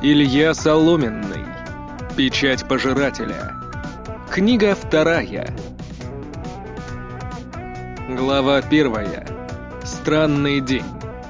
Илья Соломенный. Печать пожирателя. Книга 2. Глава 1. Странный день.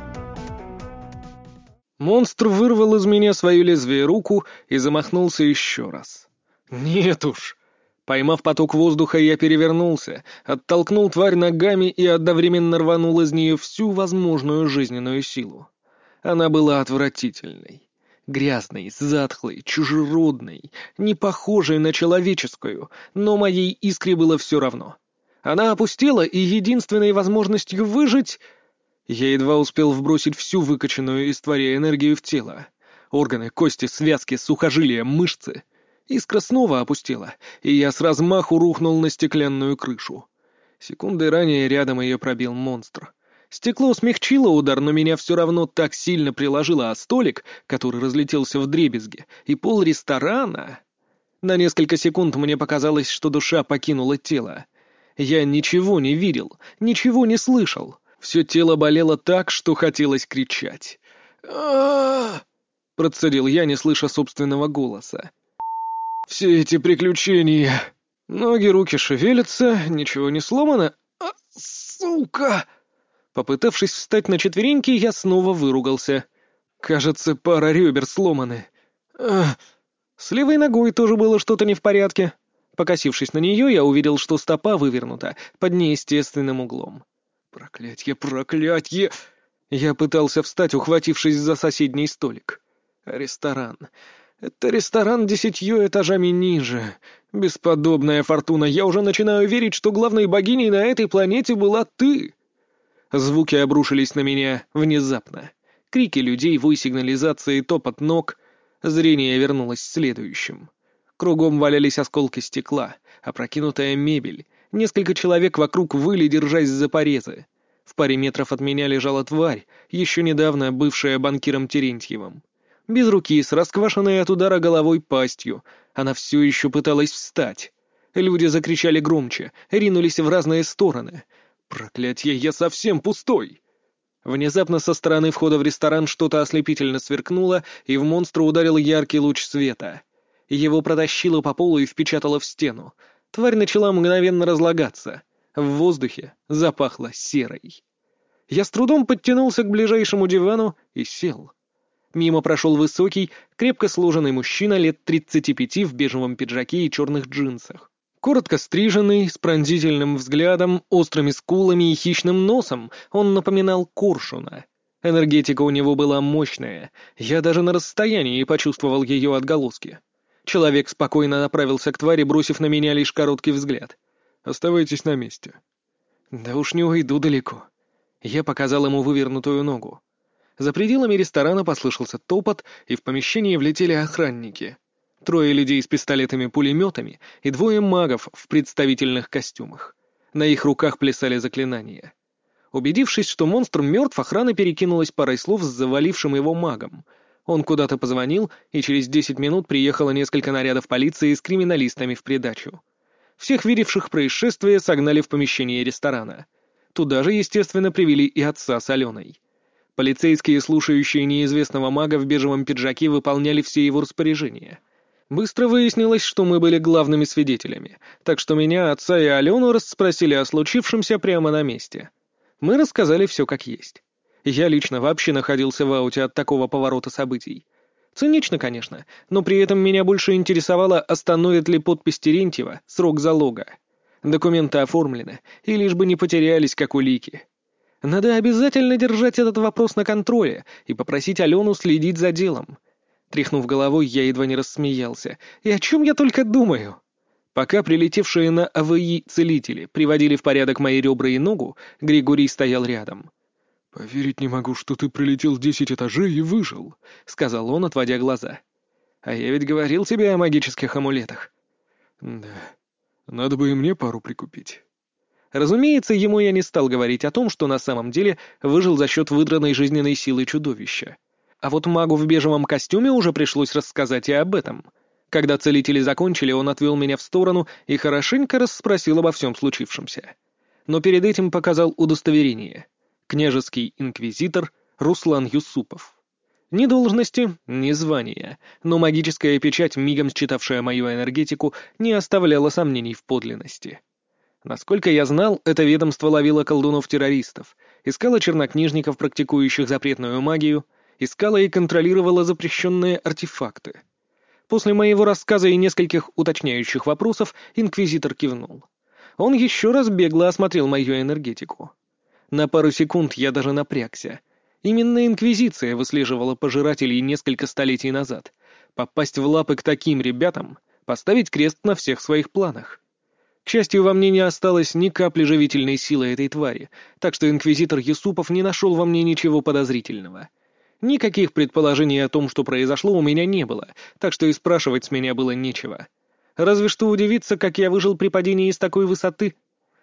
Монстр вырвал из меня свое лезвие руку и замахнулся еще раз. Нет уж. Поймав поток воздуха, я перевернулся, оттолкнул тварь ногами и одновременно рванул из нее всю возможную жизненную силу. Она была отвратительной. Грязной, затхлой, чужеродной, не похожей на человеческую, но моей искре было все равно. Она опустела, и единственной возможностью выжить... Я едва успел вбросить всю выкачанную из твари энергию в тело. Органы, кости, связки, сухожилия, мышцы. Искра снова опустела, и я с размаху рухнул на стеклянную крышу. Секундой ранее рядом ее пробил монстр. Стекло смягчило удар, но меня все равно так сильно приложило о столик, который разлетелся вдребезги, и пол ресторана. На несколько секунд мне показалось, что душа покинула тело. Я ничего не видел, ничего не слышал. Все тело болело так, что хотелось кричать. а процедил я, не слыша собственного голоса. «Все эти приключения...» Ноги, руки шевелятся, ничего не сломано. Сука! Попытавшись встать на четвереньки, я снова выругался. Кажется, пара ребер сломаны. С левой ногой тоже было что-то не в порядке. Покосившись на нее, я увидел, что стопа вывернута под неестественным углом. Проклятье, проклятье! Я пытался встать, ухватившись за соседний столик. Ресторан. Это ресторан 10 этажами ниже. Бесподобная фортуна. Я уже начинаю верить, что главной богиней на этой планете была ты. Звуки обрушились на меня внезапно. Крики людей, вой сигнализации, топот ног. Зрение вернулось следующим. Кругом валялись осколки стекла, опрокинутая мебель. Несколько человек вокруг выли, держась за порезы. В паре метров от меня лежала тварь, еще недавно бывшая банкиром Терентьевым. Без руки, с расквашенной от удара головой пастью. Она все еще пыталась встать. Люди закричали громче, ринулись в разные стороны. «Проклятье, я совсем пустой!» Внезапно со стороны входа в ресторан что-то ослепительно сверкнуло, и в монстра ударил яркий луч света. Его протащило по полу и впечатало в стену. Тварь начала мгновенно разлагаться. В воздухе запахло серой. Я с трудом подтянулся к ближайшему дивану и сел. Мимо прошел высокий, крепко сложенный мужчина лет 35 в бежевом пиджаке и черных джинсах. Коротко стриженный, с пронзительным взглядом, острыми скулами и хищным носом, он напоминал коршуна. Энергетика у него была мощная, я даже на расстоянии почувствовал ее отголоски. Человек спокойно направился к твари, бросив на меня лишь короткий взгляд. «Оставайтесь на месте». «Да уж не уйду далеко». Я показал ему вывернутую ногу. За пределами ресторана послышался топот, и в помещение влетели охранники. 3 людей с пистолетами-пулеметами и 2 магов в представительных костюмах. На их руках плясали заклинания. Убедившись, что монстр мертв, охрана перекинулась парой слов с завалившим его магом. Он куда-то позвонил, и через 10 минут приехало несколько нарядов полиции с криминалистами в придачу. Всех видевших происшествие согнали в помещение ресторана. Туда же, естественно, привели и отца с Аленой. Полицейские, слушающие неизвестного мага в бежевом пиджаке, выполняли все его распоряжения. Быстро выяснилось, что мы были главными свидетелями, так что меня, отца и Алену расспросили о случившемся прямо на месте. Мы рассказали все как есть. Я лично вообще находился в ауте от такого поворота событий. Цинично, конечно, но при этом меня больше интересовало, остановит ли подпись Терентьева срок залога. Документы оформлены, и лишь бы не потерялись, как улики. Надо обязательно держать этот вопрос на контроле и попросить Алену следить за делом. Тряхнув головой, я едва не рассмеялся. И о чем я только думаю? Пока прилетевшие на АВИ целители приводили в порядок мои ребра и ногу, Григорий стоял рядом. «Поверить не могу, что ты прилетел 10 этажей и выжил», — сказал он, отводя глаза. «А я ведь говорил тебе о магических амулетах». «Да, надо бы и мне пару прикупить». Разумеется, ему я не стал говорить о том, что на самом деле выжил за счет выдранной жизненной силы чудовища. А вот магу в бежевом костюме уже пришлось рассказать и об этом. Когда целители закончили, он отвел меня в сторону и хорошенько расспросил обо всем случившемся. Но перед этим показал удостоверение. Княжеский инквизитор Руслан Юсупов. Ни должности, ни звания, но магическая печать, мигом считавшая мою энергетику, не оставляла сомнений в подлинности. Насколько я знал, это ведомство ловило колдунов-террористов, искало чернокнижников, практикующих запретную магию, искало и контролировало запрещенные артефакты. После моего рассказа и нескольких уточняющих вопросов инквизитор кивнул. Он еще раз бегло осмотрел мою энергетику. На пару секунд я даже напрягся. Именно инквизиция выслеживала пожирателей несколько столетий назад. Попасть в лапы к таким ребятам — поставить крест на всех своих планах. К счастью, во мне не осталось ни капли живительной силы этой твари, так что инквизитор Юсупов не нашел во мне ничего подозрительного. Никаких предположений о том, что произошло, у меня не было, так что и спрашивать с меня было нечего. Разве что удивиться, как я выжил при падении с такой высоты.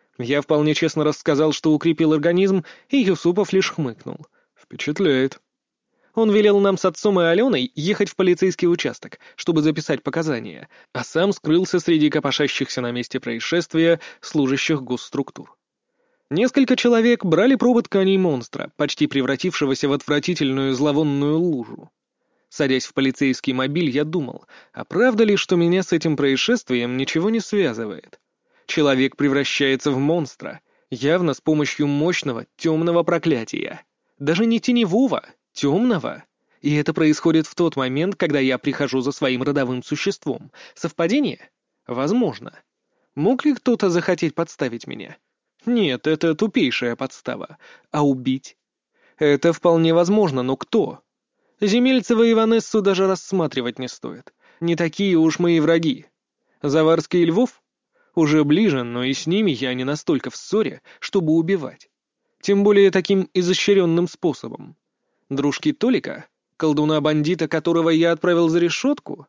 Я вполне честно рассказал, что укрепил организм, и Юсупов лишь хмыкнул. «Впечатляет». Он велел нам с отцом и Аленой ехать в полицейский участок, чтобы записать показания, а сам скрылся среди копошащихся на месте происшествия служащих госструктур. Несколько человек брали пробы тканей монстра, почти превратившегося в отвратительную зловонную лужу. Садясь в полицейский мобиль, я думал, а правда ли, что меня с этим происшествием ничего не связывает? Человек превращается в монстра, явно с помощью мощного темного проклятия. Даже не теневого, темного. И это происходит в тот момент, когда я прихожу за своим родовым существом. Совпадение? Возможно. Мог ли кто-то захотеть подставить меня? Нет, это тупейшая подстава. А убить? Это вполне возможно, но кто? Земельцева и Ванессу даже рассматривать не стоит. Не такие уж мои враги. Заварский и Львов? Уже ближе, но и с ними я не настолько в ссоре, чтобы убивать. Тем более таким изощренным способом. Дружки Толика? Колдуна-бандита, которого я отправил за решетку?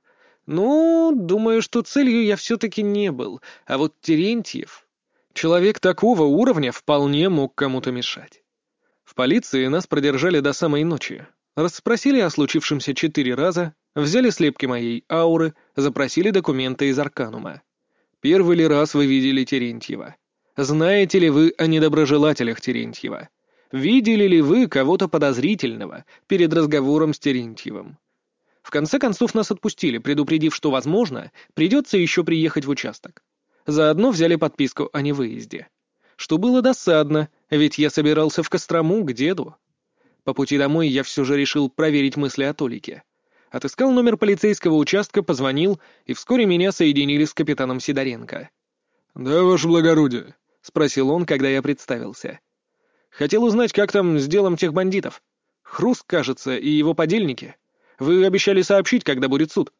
Ну, думаю, что целью я все-таки не был. А вот Терентьев... Человек такого уровня вполне мог кому-то мешать. В полиции нас продержали до самой ночи. Расспросили о случившемся 4 раза, взяли слепки моей ауры, запросили документы из Арканума. Первый ли раз вы видели Терентьева? Знаете ли вы о недоброжелателях Терентьева? Видели ли вы кого-то подозрительного перед разговором с Терентьевым? В конце концов нас отпустили, предупредив, что, возможно, придется еще приехать в участок. Заодно взяли подписку о невыезде. Что было досадно, ведь я собирался в Кострому к деду. По пути домой я все же решил проверить мысли о Толике. Отыскал номер полицейского участка, позвонил, и вскоре меня соединили с капитаном Сидоренко. «Да, ваше благородие», — спросил он, когда я представился. «Хотел узнать, как там с делом тех бандитов. Хруст, кажется, и его подельники. Вы обещали сообщить, когда будет суд».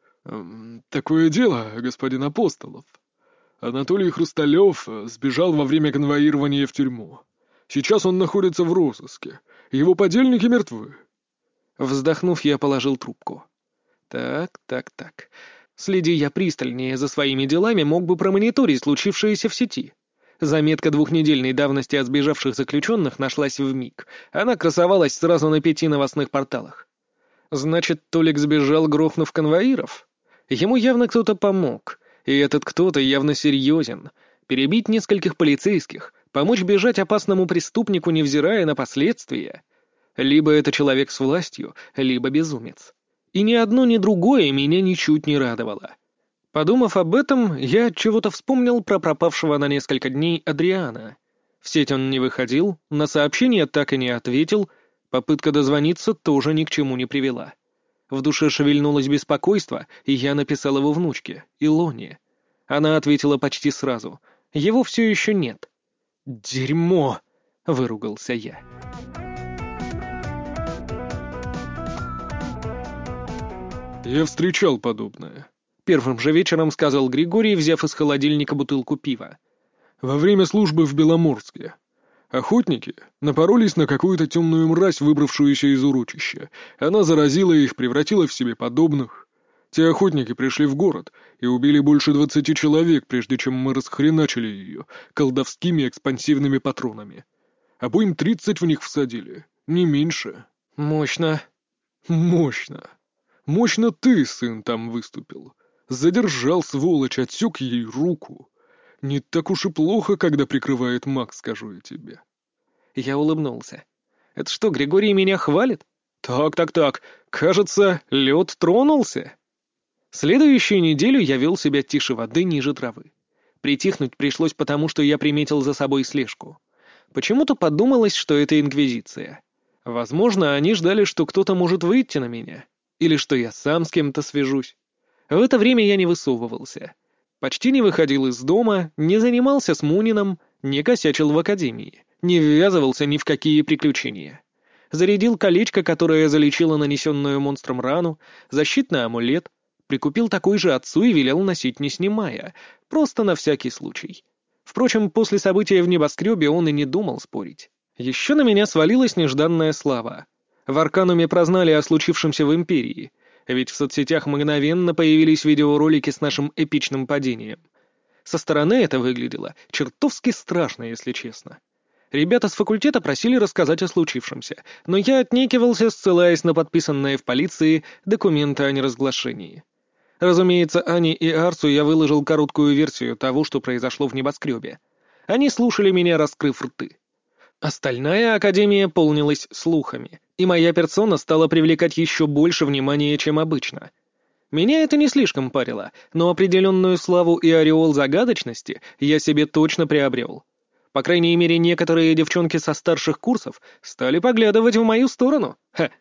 «Такое дело, господин Апостолов. Анатолий Хрусталев сбежал во время конвоирования в тюрьму. Сейчас он находится в розыске. Его подельники мертвы». Вздохнув, я положил трубку. Так. Следи я пристальнее за своими делами, мог бы промониторить случившееся в сети. Заметка 2-недельной давности от сбежавших заключенных нашлась вмиг. Она красовалась сразу на 5 новостных порталах. Значит, Толик сбежал, грохнув конвоиров? Ему явно кто-то помог. И этот кто-то явно серьезен. Перебить нескольких полицейских, помочь бежать опасному преступнику, невзирая на последствия. Либо это человек с властью, либо безумец. И ни одно, ни другое меня ничуть не радовало. Подумав об этом, я чего-то вспомнил про пропавшего на несколько дней Адриана. В сеть он не выходил, на сообщение так и не ответил, попытка дозвониться тоже ни к чему не привела. В душе шевельнулось беспокойство, и я написал его внучке, Илоне. Она ответила почти сразу. Его все еще нет. «Дерьмо!» — выругался я. «Я встречал подобное», — первым же вечером сказал Григорий, взяв из холодильника бутылку пива. «во время службы в Беломорске. Охотники напоролись на какую-то темную мразь, выбравшуюся из урочища. Она заразила их, превратила в себе подобных. Те охотники пришли в город и убили больше 20 человек, прежде чем мы расхреначили ее колдовскими экспансивными патронами. Обоим 30 в них всадили, не меньше». «Мощно». «Мощно. Мощно ты, сын, там выступил. Задержал, сволочь, отсек ей руку. Не так уж и плохо, когда прикрывает маг, скажу я тебе». Я улыбнулся. «Это что, Григорий меня хвалит? Так. Кажется, лед тронулся. Следующую неделю я вел себя тише воды ниже травы. Притихнуть пришлось потому, что я приметил за собой слежку. Почему-то подумалось, что это инквизиция. Возможно, они ждали, что кто-то может выйти на меня. Или что я сам с кем-то свяжусь. В это время я не высовывался. Почти не выходил из дома, не занимался с Мунином, не косячил в академии, не ввязывался ни в какие приключения. Зарядил колечко, которое залечило нанесенную монстром рану, защитный амулет, прикупил такой же отцу и велел носить не снимая, просто на всякий случай. Впрочем, после события в небоскребе он и не думал спорить. Еще на меня свалилась нежданная слава. В Аркануме прознали о случившемся в Империи, ведь в соцсетях мгновенно появились видеоролики с нашим эпичным падением. Со стороны это выглядело чертовски страшно, если честно. Ребята с факультета просили рассказать о случившемся, но я отнекивался, ссылаясь на подписанные в полиции документы о неразглашении. Разумеется, Ане и Арсу я выложил короткую версию того, что произошло в небоскребе. Они слушали меня, раскрыв рты. Остальная академия полнилась слухами, и моя персона стала привлекать еще больше внимания, чем обычно. Меня это не слишком парило, но определенную славу и ореол загадочности я себе точно приобрел. По крайней мере, некоторые девчонки со старших курсов стали поглядывать в мою сторону.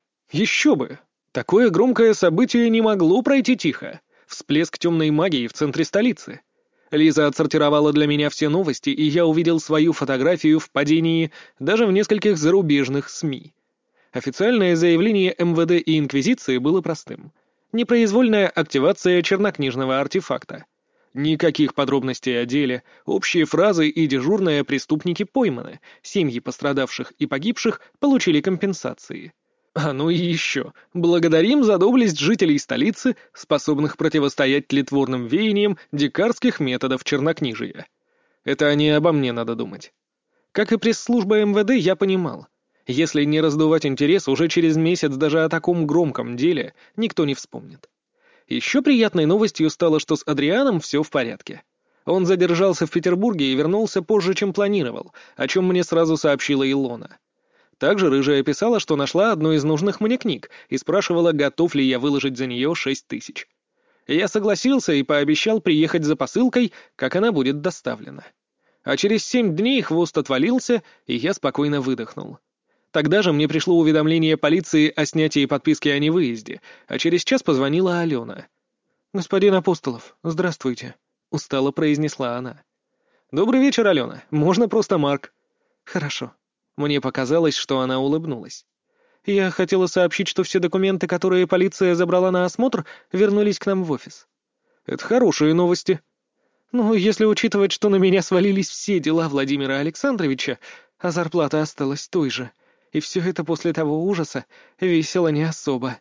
Еще бы! Такое громкое событие не могло пройти тихо. Всплеск темной магии в центре столицы. Лиза отсортировала для меня все новости, и я увидел свою фотографию в падении даже в нескольких зарубежных СМИ. Официальное заявление МВД и Инквизиции было простым. Непроизвольная активация чернокнижного артефакта. Никаких подробностей о деле, общие фразы и дежурные преступники пойманы, семьи пострадавших и погибших получили компенсации. Ну и еще. Благодарим за доблесть жителей столицы, способных противостоять тлетворным веяниям дикарских методов чернокнижия. Это не обо мне надо думать. Как и пресс-служба МВД, я понимал. Если не раздувать интерес, уже через месяц даже о таком громком деле никто не вспомнит. Еще приятной новостью стало, что с Адрианом все в порядке. Он задержался в Петербурге и вернулся позже, чем планировал, о чем мне сразу сообщила Илона. Также Рыжая писала, что нашла одну из нужных мне книг и спрашивала, готов ли я выложить за нее 6000. Я согласился и пообещал приехать за посылкой, как она будет доставлена. А через 7 дней хвост отвалился, и я спокойно выдохнул. Тогда же мне пришло уведомление полиции о снятии подписки о невыезде, а через час позвонила Алена. «Господин Апостолов, здравствуйте», — устало произнесла она. «Добрый вечер, Алена. Можно просто Марк». «Хорошо». Мне показалось, что она улыбнулась. «Я хотела сообщить, что все документы, которые полиция забрала на осмотр, вернулись к нам в офис». «Это хорошие новости». «Ну, если учитывать, что на меня свалились все дела Владимира Александровича, а зарплата осталась той же, и все это после того ужаса, весело не особо».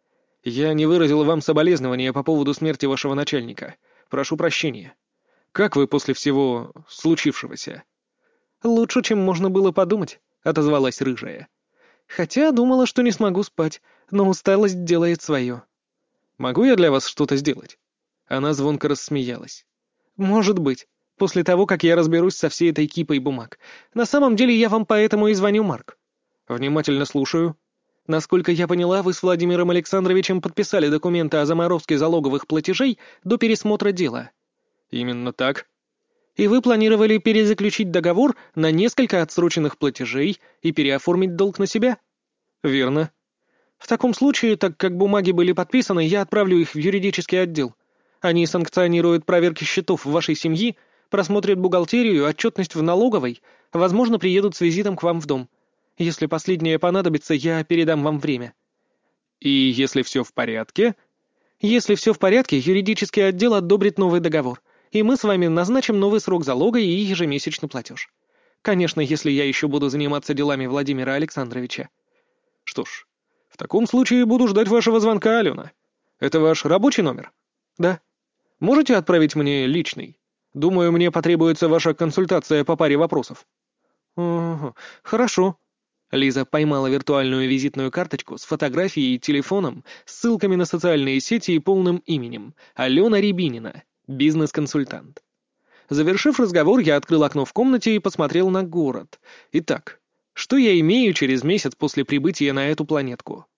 «Я не выразил вам соболезнования по поводу смерти вашего начальника. Прошу прощения. Как вы после всего случившегося?» «Лучше, чем можно было подумать», — отозвалась Рыжая. «Хотя думала, что не смогу спать, но усталость делает свое». «Могу я для вас что-то сделать?» Она звонко рассмеялась. «Может быть, после того, как я разберусь со всей этой кипой бумаг. На самом деле я вам поэтому и звоню, Марк». «Внимательно слушаю». «Насколько я поняла, вы с Владимиром Александровичем подписали документы о заморозке залоговых платежей до пересмотра дела». «Именно так». «И вы планировали перезаключить договор на несколько отсроченных платежей и переоформить долг на себя?» «Верно». «В таком случае, так как бумаги были подписаны, я отправлю их в юридический отдел. Они санкционируют проверки счетов вашей семьи, просмотрят бухгалтерию, отчетность в налоговой, возможно, приедут с визитом к вам в дом. Если последнее понадобится, я передам вам время». «И если все в порядке?» «Если все в порядке, юридический отдел одобрит новый договор, и мы с вами назначим новый срок залога и ежемесячный платеж. Конечно, если я еще буду заниматься делами Владимира Александровича». «Что ж, в таком случае буду ждать вашего звонка, Алена. Это ваш рабочий номер?» «Да». «Можете отправить мне личный? Думаю, мне потребуется ваша консультация по паре вопросов». «Ага, хорошо». Лиза поймала виртуальную визитную карточку с фотографией и телефоном, ссылками на социальные сети и полным именем — Алена Рябинина, бизнес-консультант. Завершив разговор, я открыл окно в комнате и посмотрел на город. Итак, что я имею через месяц после прибытия на эту планетку?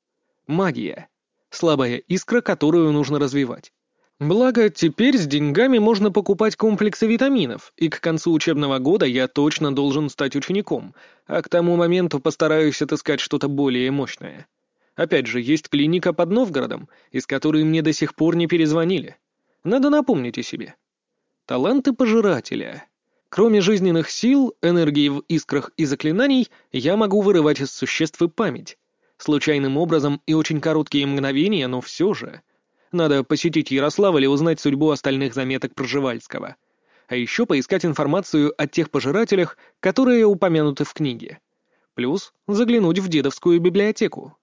Магия. Слабая искра, которую нужно развивать. Благо, теперь с деньгами можно покупать комплексы витаминов, и к концу учебного года я точно должен стать учеником, а к тому моменту постараюсь отыскать что-то более мощное. Опять же, есть клиника под Новгородом, из которой мне до сих пор не перезвонили. Надо напомнить о себе. Таланты пожирателя. Кроме жизненных сил, энергии в искрах и заклинаний, я могу вырывать из существ и память. Случайным образом и очень короткие мгновения, но все же. Надо посетить Ярославль и узнать судьбу остальных заметок Пржевальского. А еще поискать информацию о тех пожирателях, которые упомянуты в книге. Плюс заглянуть в дедовскую библиотеку.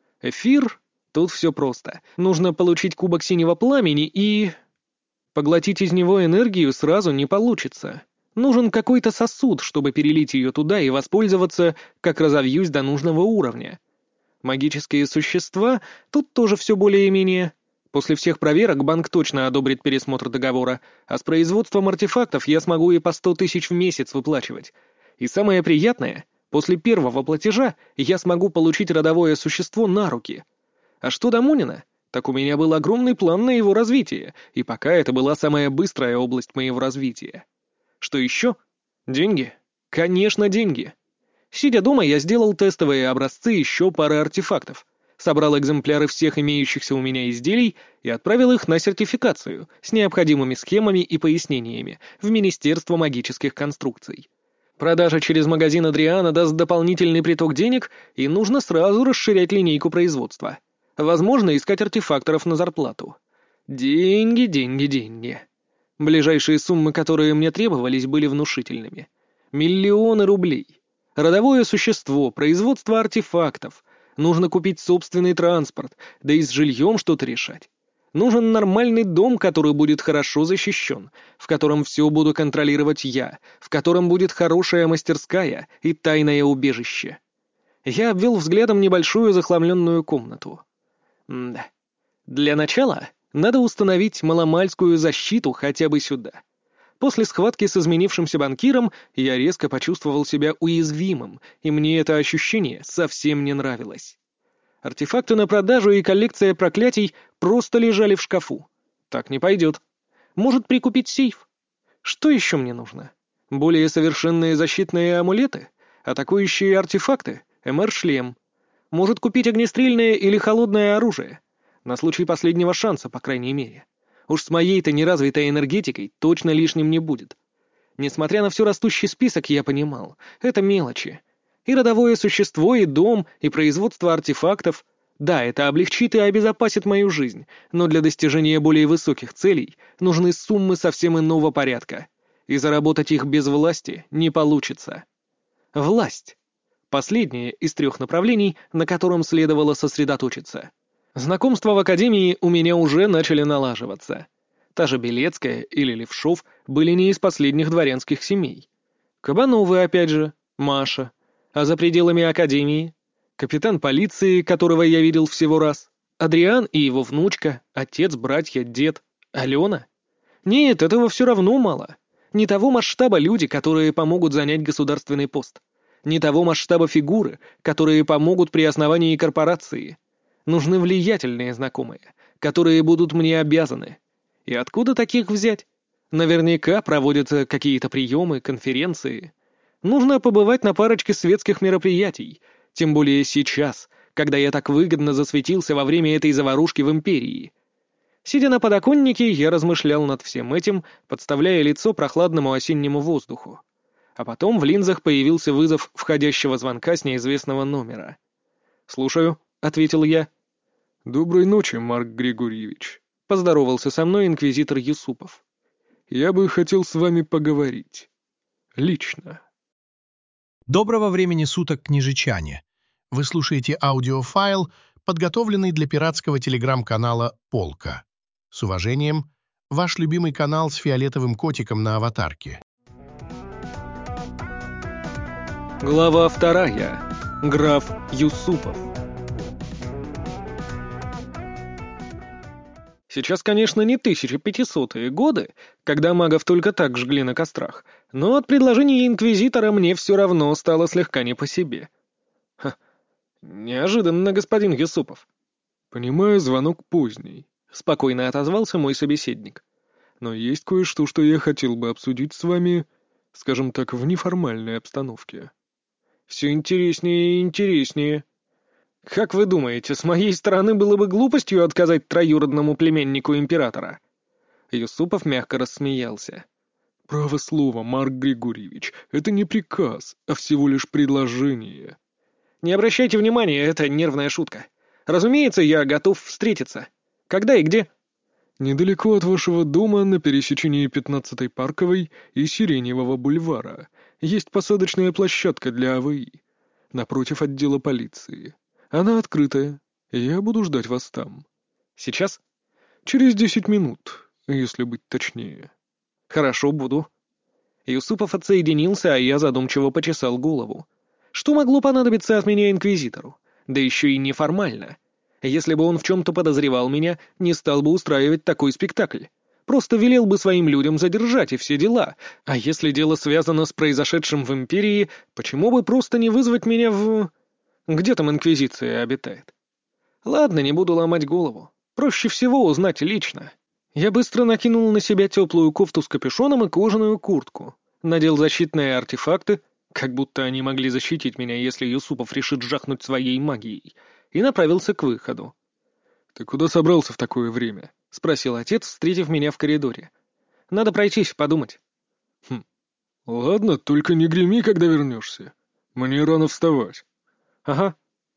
Эфир? Тут все просто. Нужно получить кубок синего пламени и... Поглотить из него энергию сразу не получится. Нужен какой-то сосуд, чтобы перелить ее туда и воспользоваться, как разовьюсь до нужного уровня. Магические существа? Тут тоже все более-менее. После всех проверок банк точно одобрит пересмотр договора, а с производством артефактов я смогу и по 100 тысяч в месяц выплачивать. И самое приятное, после первого платежа я смогу получить родовое существо на руки. А что до Мунина? Так у меня был огромный план на его развитие, и пока это была самая быстрая область моего развития. Что еще? Деньги. Конечно, деньги. Сидя дома, я сделал тестовые образцы еще пары артефактов, собрал экземпляры всех имеющихся у меня изделий и отправил их на сертификацию с необходимыми схемами и пояснениями в Министерство магических конструкций. Продажа через магазин Адриана даст дополнительный приток денег, и нужно сразу расширять линейку производства. Возможно, искать артефакторов на зарплату. Деньги, деньги, деньги. Ближайшие суммы, которые мне требовались, были внушительными. Миллионы рублей. Родовое существо, производство артефактов. Нужно купить собственный транспорт, да и с жильем что-то решать. Нужен нормальный дом, который будет хорошо защищен, в котором все буду контролировать я, в котором будет хорошая мастерская и тайное убежище. Я обвел взглядом небольшую захламленную комнату. Да. Для начала надо установить маломальскую защиту хотя бы сюда. После схватки с изменившимся банкиром я резко почувствовал себя уязвимым, и мне это ощущение совсем не нравилось. Артефакты на продажу и коллекция проклятий просто лежали в шкафу. Так не пойдет. Может, прикупить сейф? Что еще мне нужно? Более совершенные защитные амулеты? Атакующие артефакты? МР-шлем? Может, купить огнестрельное или холодное оружие? На случай последнего шанса, по крайней мере. Уж с моей-то неразвитой энергетикой точно лишним не будет. Несмотря на все растущий список, я понимал, это мелочи. И родовое существо, и дом, и производство артефактов. Да, это облегчит и обезопасит мою жизнь, но для достижения более высоких целей нужны суммы совсем иного порядка. И заработать их без власти не получится. Власть. Последнее из 3 направлений, на котором следовало сосредоточиться. Знакомства в академии у меня уже начали налаживаться. Та же Белецкая или Левшов были не из последних дворянских семей. Кабановы, опять же, Маша. А за пределами академии? Капитан полиции, которого я видел всего раз. Адриан и его внучка, отец, братья, дед. Алена? Нет, этого все равно мало. Не того масштаба люди, которые помогут занять государственный пост. Не того масштаба фигуры, которые помогут при основании корпорации. Нужны влиятельные знакомые, которые будут мне обязаны. И откуда таких взять? Наверняка проводятся какие-то приемы, конференции. Нужно побывать на парочке светских мероприятий, тем более сейчас, когда я так выгодно засветился во время этой заварушки в империи. Сидя на подоконнике, я размышлял над всем этим, подставляя лицо прохладному осеннему воздуху. А потом в линзах появился вызов входящего звонка с неизвестного номера. «Слушаю», — ответил я. «Доброй ночи, Марк Григорьевич», — поздоровался со мной инквизитор Юсупов. «Я бы хотел с вами поговорить. Лично». Доброго времени суток, княжичане! Вы слушаете аудиофайл, подготовленный для пиратского телеграм-канала «Полка». С уважением, ваш любимый канал с фиолетовым котиком на аватарке. Глава 2. Граф Юсупов. Сейчас, конечно, не 1500-е годы, когда магов только так жгли на кострах, но от предложения инквизитора мне все равно стало слегка не по себе. Ха, неожиданно, господин Юсупов. «Понимаю, звонок поздний», — спокойно отозвался мой собеседник. «Но есть кое-что, что я хотел бы обсудить с вами, скажем так, в неформальной обстановке». «Все интереснее и интереснее. Как вы думаете, с моей стороны было бы глупостью отказать троюродному племяннику императора?» Юсупов мягко рассмеялся. «Право слово, Марк Григорьевич, это не приказ, а всего лишь предложение». «Не обращайте внимания, это нервная шутка. Разумеется, я готов встретиться. Когда и где?» «Недалеко от вашего дома, на пересечении 15-й Парковой и Сиреневого бульвара, есть посадочная площадка для АВИ, напротив отдела полиции. Она открытая, и я буду ждать вас там. «Сейчас?» Через 10 минут, если быть точнее». «Хорошо, буду». Юсупов отсоединился, а я задумчиво почесал голову. Что могло понадобиться от меня инквизитору? Да еще и неформально. Если бы он в чем-то подозревал меня, не стал бы устраивать такой спектакль. Просто велел бы своим людям задержать и все дела. А если дело связано с произошедшим в Империи, почему бы просто не вызвать меня в... Где там Инквизиция обитает? Ладно, не буду ломать голову. Проще всего узнать лично. Я быстро накинул на себя теплую кофту с капюшоном и кожаную куртку. Надел защитные артефакты, как будто они могли защитить меня, если Юсупов решит жахнуть своей магией, и направился к выходу. «Ты куда собрался в такое время?» — спросил отец, встретив меня в коридоре. «Надо пройтись, подумать». «Хм, ладно, только не греми, когда вернешься. Мне рано вставать». «Ага».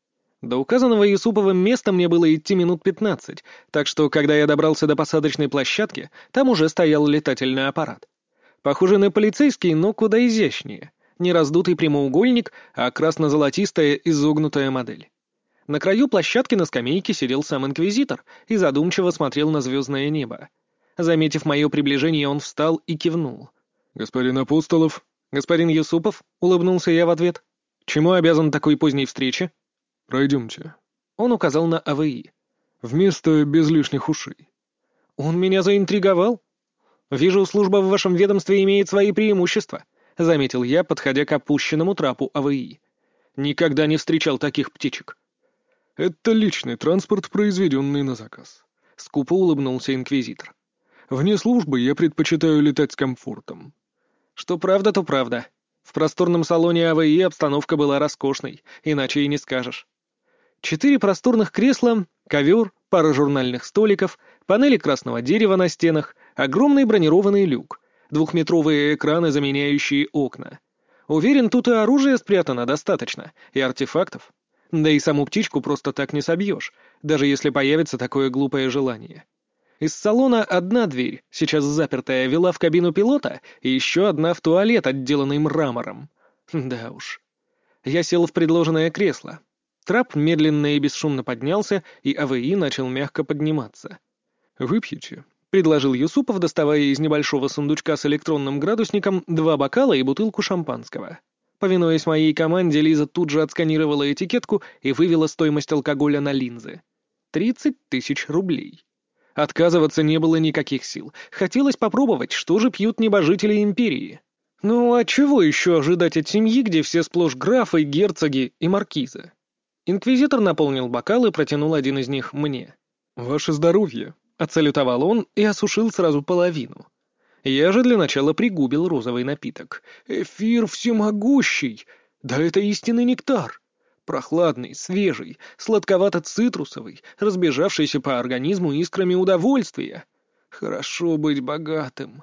До указанного Юсуповым места мне было идти минут 15, так что, когда я добрался до посадочной площадки, там уже стоял летательный аппарат. Похоже на полицейский, но куда изящнее. Не раздутый прямоугольник, а красно-золотистая изогнутая модель. На краю площадки на скамейке сидел сам инквизитор и задумчиво смотрел на звездное небо. Заметив мое приближение, он встал и кивнул. «Господин Апостолов?» «Господин Юсупов?» — улыбнулся я в ответ. «Чему обязан такой поздней встрече?» «Пройдемте». Он указал на АВИ. «Вместо без лишних ушей». «Он меня заинтриговал. Вижу, служба в вашем ведомстве имеет свои преимущества», — заметил я, подходя к опущенному трапу АВИ. «Никогда не встречал таких птичек». «Это личный транспорт, произведенный на заказ», — скупо улыбнулся инквизитор. «Вне службы я предпочитаю летать с комфортом». Что правда, то правда. В просторном салоне АВИ обстановка была роскошной, иначе и не скажешь. 4 просторных кресла, ковер, пара журнальных столиков, панели красного дерева на стенах, огромный бронированный люк, 2-метровые экраны, заменяющие окна. Уверен, тут и оружия спрятано достаточно, и артефактов. Да и саму птичку просто так не собьешь, даже если появится такое глупое желание. Из салона одна дверь, сейчас запертая, вела в кабину пилота, и еще одна в туалет, отделанный мрамором. Да уж. Я сел в предложенное кресло. Трап медленно и бесшумно поднялся, и АВИ начал мягко подниматься. «Выпьете?» — предложил Юсупов, доставая из небольшого сундучка с электронным градусником 2 бокала и бутылку шампанского. Повинуясь моей команде, Лиза тут же отсканировала этикетку и вывела стоимость алкоголя на линзы. 30 000 рублей. Отказываться не было никаких сил. Хотелось попробовать, что же пьют небожители империи. Ну, а чего еще ожидать от семьи, где все сплошь графы, герцоги и маркизы? Инквизитор наполнил бокал и протянул один из них мне. «Ваше здоровье», — оцалютовал он и осушил сразу половину. Я же для начала пригубил розовый напиток. Эфир всемогущий! Да это истинный нектар! Прохладный, свежий, сладковато-цитрусовый, разбежавшийся по организму искрами удовольствия. Хорошо быть богатым.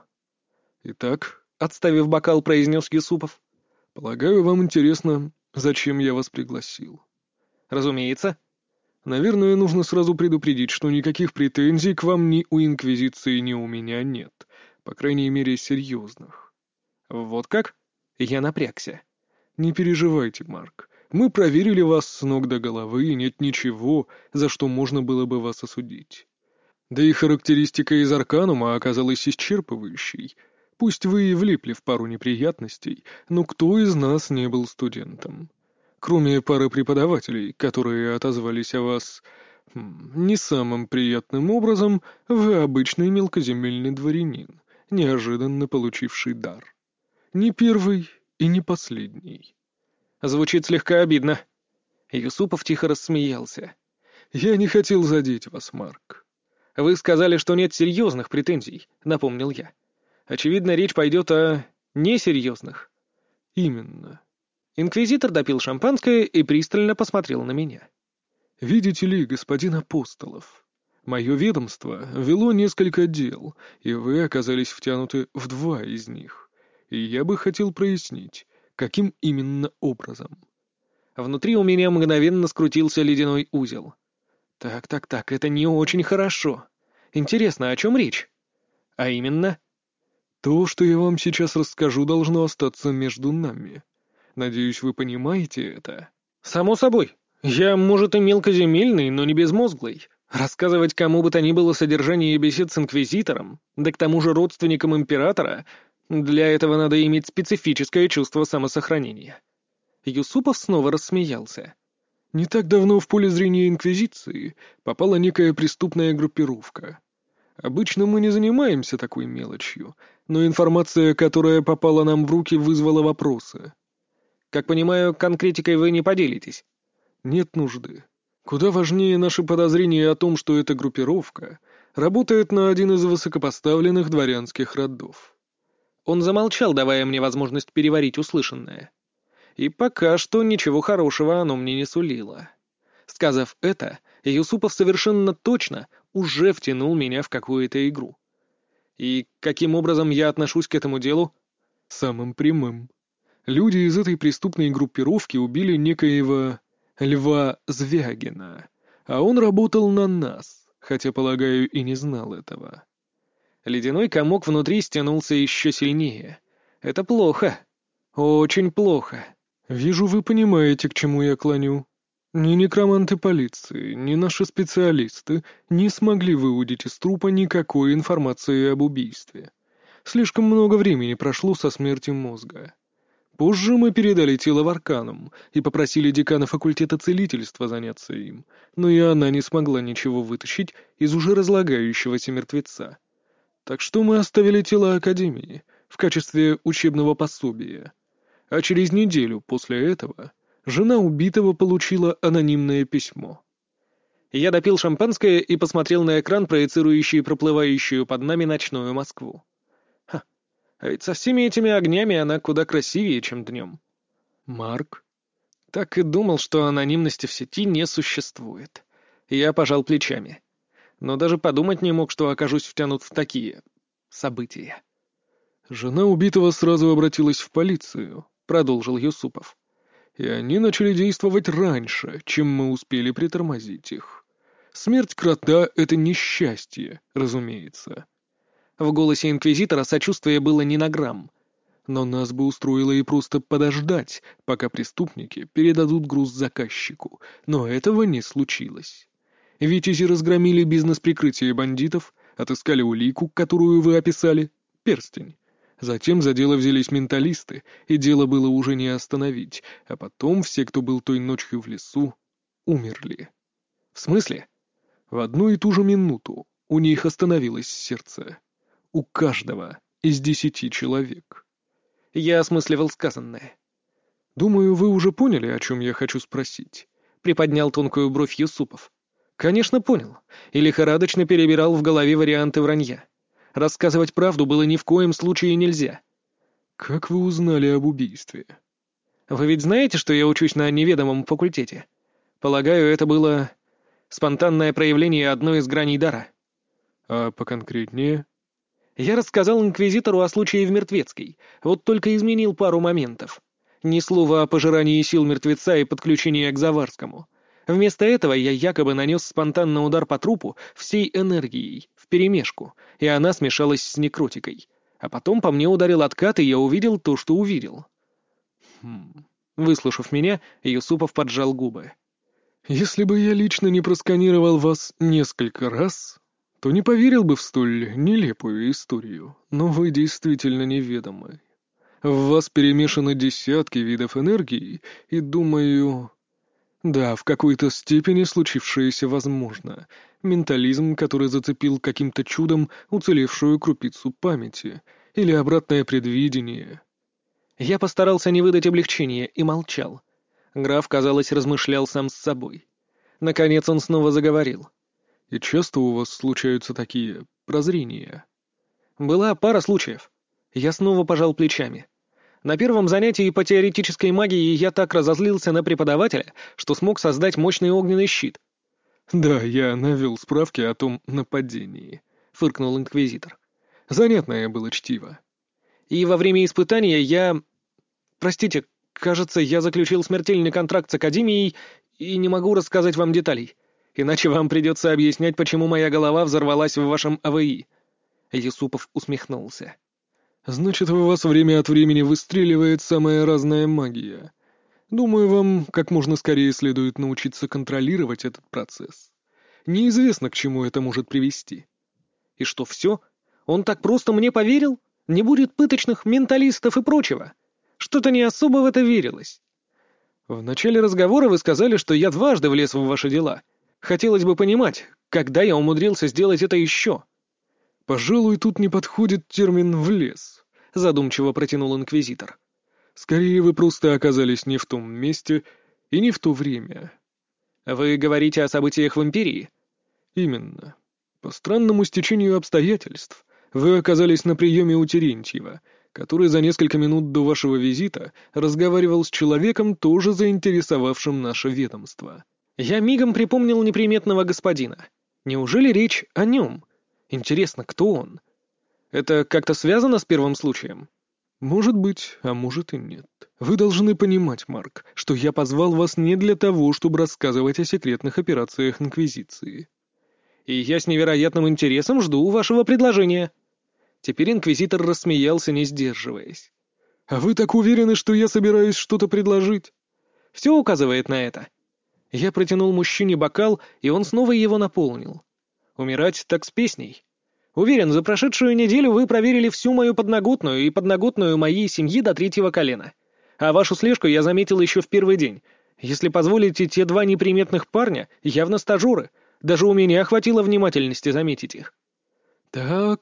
«Итак», — отставив бокал, произнес Юсупов. «полагаю, вам интересно, зачем я вас пригласил?» «Разумеется». «Наверное, нужно сразу предупредить, что никаких претензий к вам ни у Инквизиции, ни у меня нет. По крайней мере, серьезных». «Вот как?» Я напрягся. «Не переживайте, Марк. Мы проверили вас с ног до головы, и нет ничего, за что можно было бы вас осудить. Да и характеристика из Арканума оказалась исчерпывающей. Пусть вы и влипли в пару неприятностей, но кто из нас не был студентом? Кроме пары преподавателей, которые отозвались о вас не самым приятным образом, вы обычный мелкоземельный дворянин, неожиданно получивший дар. Не первый и не последний». Звучит слегка обидно. Юсупов тихо рассмеялся. «Я не хотел задеть вас, Марк». «Вы сказали, что нет серьезных претензий», — напомнил я. «Очевидно, речь пойдет о несерьезных». «Именно. Инквизитор допил шампанское и пристально посмотрел на меня. Видите ли, господин Апостолов, мое ведомство вело несколько дел, и вы оказались втянуты в 2 из них. И я бы хотел прояснить, каким именно образом». Внутри у меня мгновенно скрутился ледяной узел. Так, это не очень хорошо. Интересно, о чем речь? А именно? То, что я вам сейчас расскажу, должно остаться между нами. Надеюсь, вы понимаете это? Само собой. Я, может, и мелкоземельный, но не безмозглый. Рассказывать кому бы то ни было содержание бесед с инквизитором, да к тому же родственникам императора, для этого надо иметь специфическое чувство самосохранения. Юсупов снова рассмеялся. Не так давно в поле зрения Инквизиции попала некая преступная группировка. Обычно мы не занимаемся такой мелочью, но информация, которая попала нам в руки, вызвала вопросы. Как понимаю, конкретикой вы не поделитесь. Нет нужды. Куда важнее наши подозрения о том, что эта группировка работает на один из высокопоставленных дворянских родов. Он замолчал, давая мне возможность переварить услышанное. И пока что ничего хорошего оно мне не сулило. Сказав это, Юсупов совершенно точно уже втянул меня в какую-то игру. И каким образом я отношусь к этому делу? Самым прямым. Люди из этой преступной группировки убили некоего Льва Звягина, а он работал на нас, хотя, полагаю, и не знал этого. Ледяной комок внутри стянулся еще сильнее. Это плохо. Очень плохо. Вижу, вы понимаете, к чему я клоню. Ни некроманты полиции, ни наши специалисты не смогли выудить из трупа никакой информации об убийстве. Слишком много времени прошло со смерти мозга. Позже мы передали тело в Арканум и попросили декана факультета целительства заняться им, но и она не смогла ничего вытащить из уже разлагающегося мертвеца. Так что мы оставили тело Академии в качестве учебного пособия. А через неделю после этого жена убитого получила анонимное письмо. Я допил шампанское и посмотрел на экран, проецирующий проплывающую под нами ночную Москву. Ха, а ведь со всеми этими огнями она куда красивее, чем днем. Марк? Так и думал, что анонимности в сети не существует. Я пожал плечами. Но даже подумать не мог, что окажусь втянут в такие события. Жена убитого сразу обратилась в полицию, продолжил Юсупов. И они начали действовать раньше, чем мы успели притормозить их. Смерть крота — это несчастье, разумеется. В голосе инквизитора сочувствия было ни на грамм. Но нас бы устроило и просто подождать, пока преступники передадут груз заказчику, но этого не случилось. Витязи разгромили бизнес-прикрытие бандитов, отыскали улику, которую вы описали, перстень. Затем за дело взялись менталисты, и дело было уже не остановить, а потом все, кто был той ночью в лесу, умерли. В смысле? В одну и ту же минуту у них остановилось сердце. У каждого из 10 человек. Я осмысливал сказанное. «Думаю, вы уже поняли, о чем я хочу спросить», — приподнял тонкую бровь Юсупов. «Конечно, понял. И лихорадочно перебирал в голове варианты вранья. Рассказывать правду было ни в коем случае нельзя». «Как вы узнали об убийстве?» «Вы ведь знаете, что я учусь на неведомом факультете? Полагаю, это было спонтанное проявление одной из граней дара». «А поконкретнее?» Я рассказал инквизитору о случае в Мертвецкой, вот только изменил пару моментов. Ни слова о пожирании сил мертвеца и подключении к Заварскому. Вместо этого я якобы нанес спонтанный удар по трупу всей энергией, вперемешку, и она смешалась с некротикой. А потом по мне ударил откат, и я увидел то, что увидел. Выслушав меня, Юсупов поджал губы. «Если бы я лично не просканировал вас несколько раз, то не поверил бы в столь нелепую историю, но вы действительно неведомы. В вас перемешаны десятки видов энергии, и, думаю... Да, в какой-то степени случившееся возможно. Ментализм, который зацепил каким-то чудом уцелевшую крупицу памяти, или обратное предвидение». Я постарался не выдать облегчения и молчал. Граф, казалось, размышлял сам с собой. Наконец он снова заговорил. «И часто у вас случаются такие прозрения?» Была пара случаев. Я снова пожал плечами. На первом занятии по теоретической магии я так разозлился на преподавателя, что смог создать мощный огненный щит. «Да, я навел справки о том нападении», — фыркнул инквизитор. «Занятное было чтиво». И во время испытания я... Простите, кажется, я заключил смертельный контракт с Академией и не могу рассказать вам деталей. Иначе вам придется объяснять, почему моя голова взорвалась в вашем АВИ. Юсупов усмехнулся. «Значит, в вас время от времени выстреливает самая разная магия. Думаю, вам как можно скорее следует научиться контролировать этот процесс. Неизвестно, к чему это может привести». И что, все? Он так просто мне поверил? Не будет пыточных менталистов и прочего? Что-то не особо в это верилось. В начале разговора вы сказали, что я дважды влез в ваши дела. Хотелось бы понимать, когда я умудрился сделать это еще. «Пожалуй, тут не подходит термин «влез», — задумчиво протянул инквизитор. «Скорее, вы просто оказались не в том месте и не в то время». Вы говорите о событиях в Империи? «Именно. По странному стечению обстоятельств вы оказались на приеме у Терентьева, который за несколько минут до вашего визита разговаривал с человеком, тоже заинтересовавшим наше ведомство». Я мигом припомнил неприметного господина. Неужели речь о нем? Интересно, кто он? Это как-то связано с первым случаем? «Может быть, а может и нет. Вы должны понимать, Марк, что я позвал вас не для того, чтобы рассказывать о секретных операциях Инквизиции». И я с невероятным интересом жду вашего предложения. Теперь инквизитор рассмеялся, не сдерживаясь. «А вы так уверены, что я собираюсь что-то предложить?» Все указывает на это. Я протянул мужчине бокал, и он снова его наполнил. Умирать так с песней. Уверен, за прошедшую неделю вы проверили всю мою подноготную и подноготную моей семьи до 3-го колена. А вашу слежку я заметил еще в первый день. Если позволите, те два неприметных парня явно стажеры. Даже у меня хватило внимательности заметить их. Так.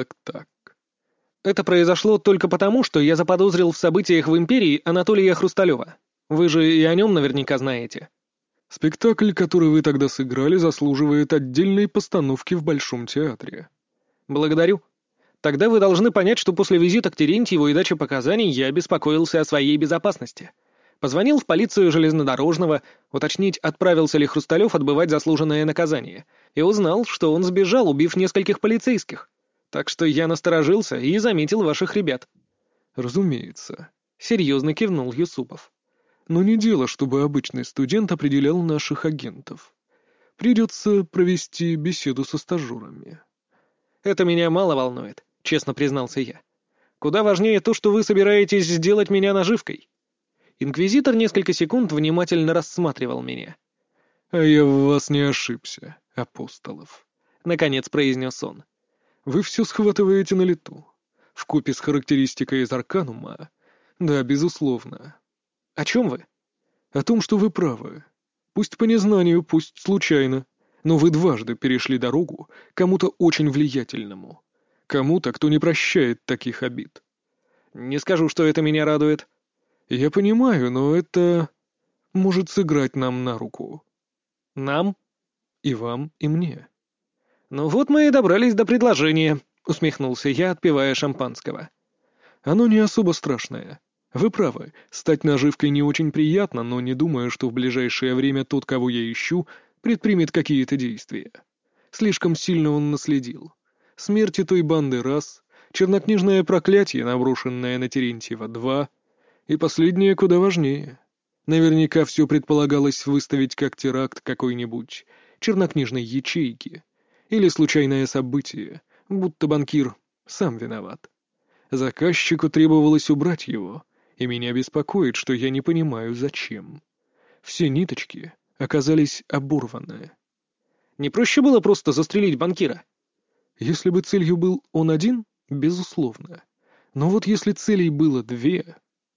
Это произошло только потому, что я заподозрил в событиях в Империи Анатолия Хрусталева. Вы же и о нем наверняка знаете. Спектакль, который вы тогда сыграли, заслуживает отдельной постановки в Большом театре. Благодарю. Тогда вы должны понять, что после визита к Терентьеву и дачи показаний я беспокоился о своей безопасности. Позвонил в полицию железнодорожного, уточнить, отправился ли Хрусталев отбывать заслуженное наказание, и узнал, что он сбежал, убив нескольких полицейских. Так что я насторожился и заметил ваших ребят. Разумеется. Серьезно кивнул Юсупов. Но не дело, чтобы обычный студент определял наших агентов. Придется провести беседу со стажерами. Это меня мало волнует, честно признался я. Куда важнее то, что вы собираетесь сделать меня наживкой. Инквизитор несколько секунд внимательно рассматривал меня. «А я в вас не ошибся, Апостолов», — наконец произнес он. «Вы все схватываете на лету. Вкупе с характеристикой из Арканума. Да, безусловно». «О чем вы?» «О том, что вы правы. Пусть по незнанию, пусть случайно. Но вы дважды перешли дорогу кому-то очень влиятельному. Кому-то, кто не прощает таких обид». «Не скажу, что это меня радует». «Я понимаю, но это может сыграть нам на руку». «Нам?» «И вам, и мне». «Ну вот мы и добрались до предложения», — усмехнулся я, отпивая шампанского. «Оно не особо страшное. Вы правы, стать наживкой не очень приятно, но не думаю, что в ближайшее время тот, кого я ищу, предпримет какие-то действия. Слишком сильно он наследил. Смерти той банды — раз, чернокнижное проклятие, наброшенное на Терентьева — два, и последнее куда важнее. Наверняка все предполагалось выставить как теракт какой-нибудь чернокнижной ячейки или случайное событие, будто банкир сам виноват. Заказчику требовалось убрать его, и меня беспокоит, что я не понимаю, зачем. Все ниточки оказались оборваны. Не проще было просто застрелить банкира? Если бы целью был он один, безусловно. Но вот если целей было две...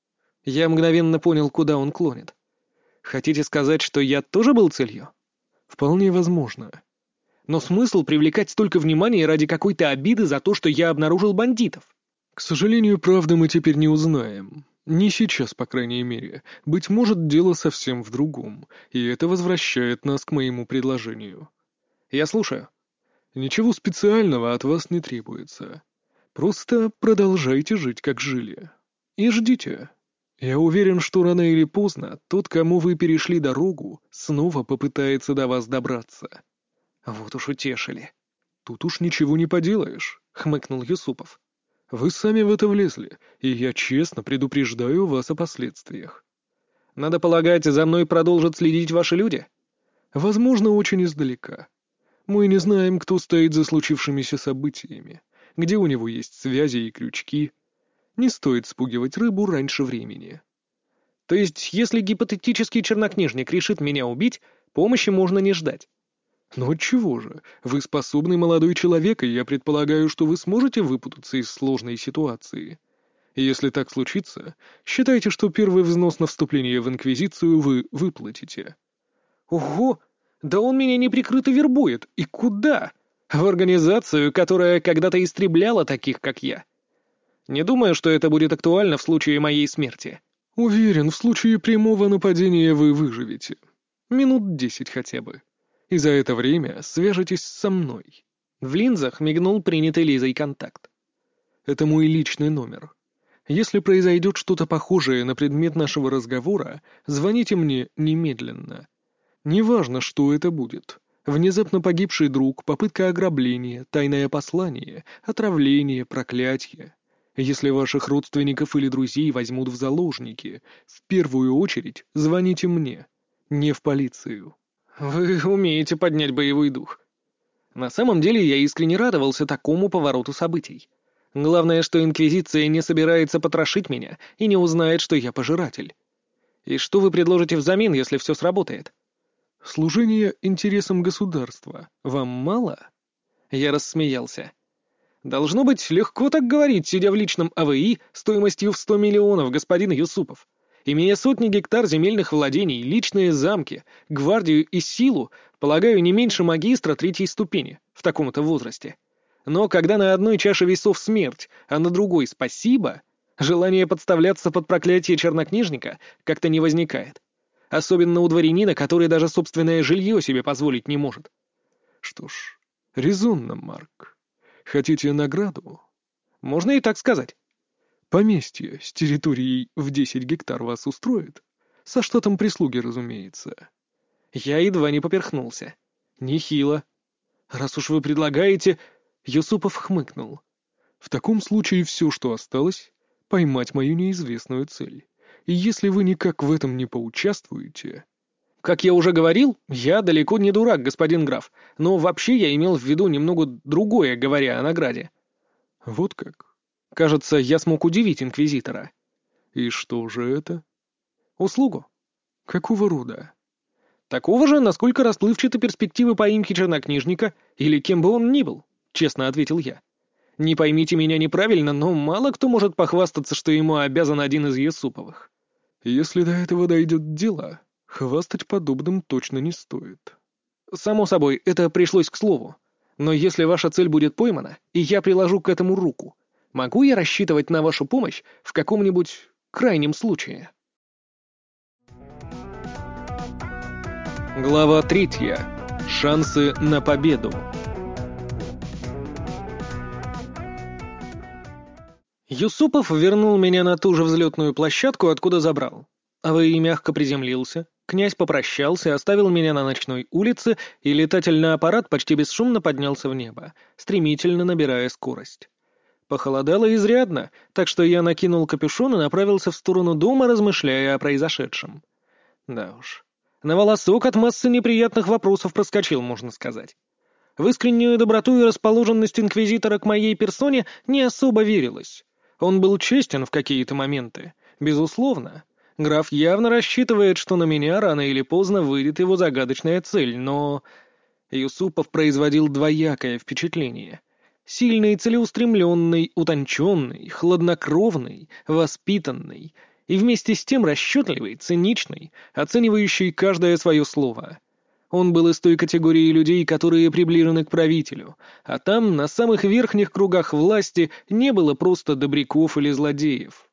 Я мгновенно понял, куда он клонит. Хотите сказать, что я тоже был целью? Вполне возможно. Но смысл привлекать столько внимания ради какой-то обиды за то, что я обнаружил бандитов? К сожалению, правды мы теперь не узнаем. Не сейчас, по крайней мере. Быть может, дело совсем в другом, и это возвращает нас к моему предложению. Я слушаю. Ничего специального от вас не требуется. Просто продолжайте жить, как жили. И ждите. Я уверен, что рано или поздно тот, кому вы перешли дорогу, снова попытается до вас добраться. Вот уж утешили. Тут уж ничего не поделаешь, — хмыкнул Юсупов. Вы сами в это влезли, и я честно предупреждаю вас о последствиях. Надо полагать, за мной продолжат следить ваши люди? Возможно, очень издалека. Мы не знаем, кто стоит за случившимися событиями, где у него есть связи и крючки. Не стоит спугивать рыбу раньше времени. То есть, если гипотетический чернокнижник решит меня убить, помощи можно не ждать? Но отчего же? Вы способный молодой человек, и я предполагаю, что вы сможете выпутаться из сложной ситуации. Если так случится, считайте, что первый взнос на вступление в Инквизицию вы выплатите. Ого! Да он меня неприкрыто вербует. И куда? В организацию, которая когда-то истребляла таких, как я. Не думаю, что это будет актуально в случае моей смерти. Уверен, в случае прямого нападения вы выживете. Минут 10 хотя бы. И за это время свяжетесь со мной. В линзах мигнул принятый Лизой контакт. Это мой личный номер. Если произойдет что-то похожее на предмет нашего разговора, звоните мне немедленно. Неважно, что это будет. Внезапно погибший друг, попытка ограбления, тайное послание, отравление, проклятие. Если ваших родственников или друзей возьмут в заложники, в первую очередь звоните мне, не в полицию. Вы умеете поднять боевой дух. На самом деле я искренне радовался такому повороту событий. Главное, что Инквизиция не собирается потрошить меня и не узнает, что я пожиратель. И что вы предложите взамен, если все сработает? Служение интересам государства вам мало? Я рассмеялся. Должно быть легко так говорить, сидя в личном АВИ стоимостью в 100 миллионов, господин Юсупов. Имея сотни гектар земельных владений, личные замки, гвардию и силу, полагаю, не меньше магистра третьей ступени в таком-то возрасте. Но когда на одной чаше весов смерть, а на другой спасибо, желание подставляться под проклятие чернокнижника как-то не возникает. Особенно у дворянина, который даже собственное жилье себе позволить не может. Что ж, резонно, Марк. Хотите награду? Можно и так сказать. Поместье с территорией в 10 гектар вас устроит? Со штатом прислуги, разумеется. Я едва не поперхнулся. Нехило. Раз уж вы предлагаете... Юсупов хмыкнул. В таком случае все, что осталось, поймать мою неизвестную цель. И если вы никак в этом не поучаствуете... Как я уже говорил, я далеко не дурак, господин граф, но вообще я имел в виду немного другое, говоря о награде. Вот как? Кажется, я смог удивить инквизитора. И что же это? Услугу. Какого рода? Такого же, насколько расплывчаты перспективы поимки чернокнижника, или кем бы он ни был, честно ответил я. Не поймите меня неправильно, но мало кто может похвастаться, что ему обязан один из Юсуповых. Если до этого дойдет дело, хвастать подобным точно не стоит. Само собой, это пришлось к слову. Но если ваша цель будет поймана, и я приложу к этому руку, могу я рассчитывать на вашу помощь в каком-нибудь крайнем случае? Глава 3. Шансы на победу. Юсупов вернул меня на ту же взлетную площадку, откуда забрал. АВИ мягко приземлился, князь попрощался, оставил меня на ночной улице, и летательный аппарат почти бесшумно поднялся в небо, стремительно набирая скорость. Похолодало изрядно, так что я накинул капюшон и направился в сторону дома, размышляя о произошедшем. Да уж, на волосок от массы неприятных вопросов проскочил, можно сказать. В искреннюю доброту и расположенность инквизитора к моей персоне не особо верилось. Он был честен в какие-то моменты, безусловно. Граф явно рассчитывает, что на меня рано или поздно выйдет его загадочная цель, но... Юсупов производил двоякое впечатление. Сильный, целеустремленный, утонченный, хладнокровный, воспитанный и вместе с тем расчетливый, циничный, оценивающий каждое свое слово. Он был из той категории людей, которые приближены к правителю, а там, на самых верхних кругах власти, не было просто добряков или злодеев.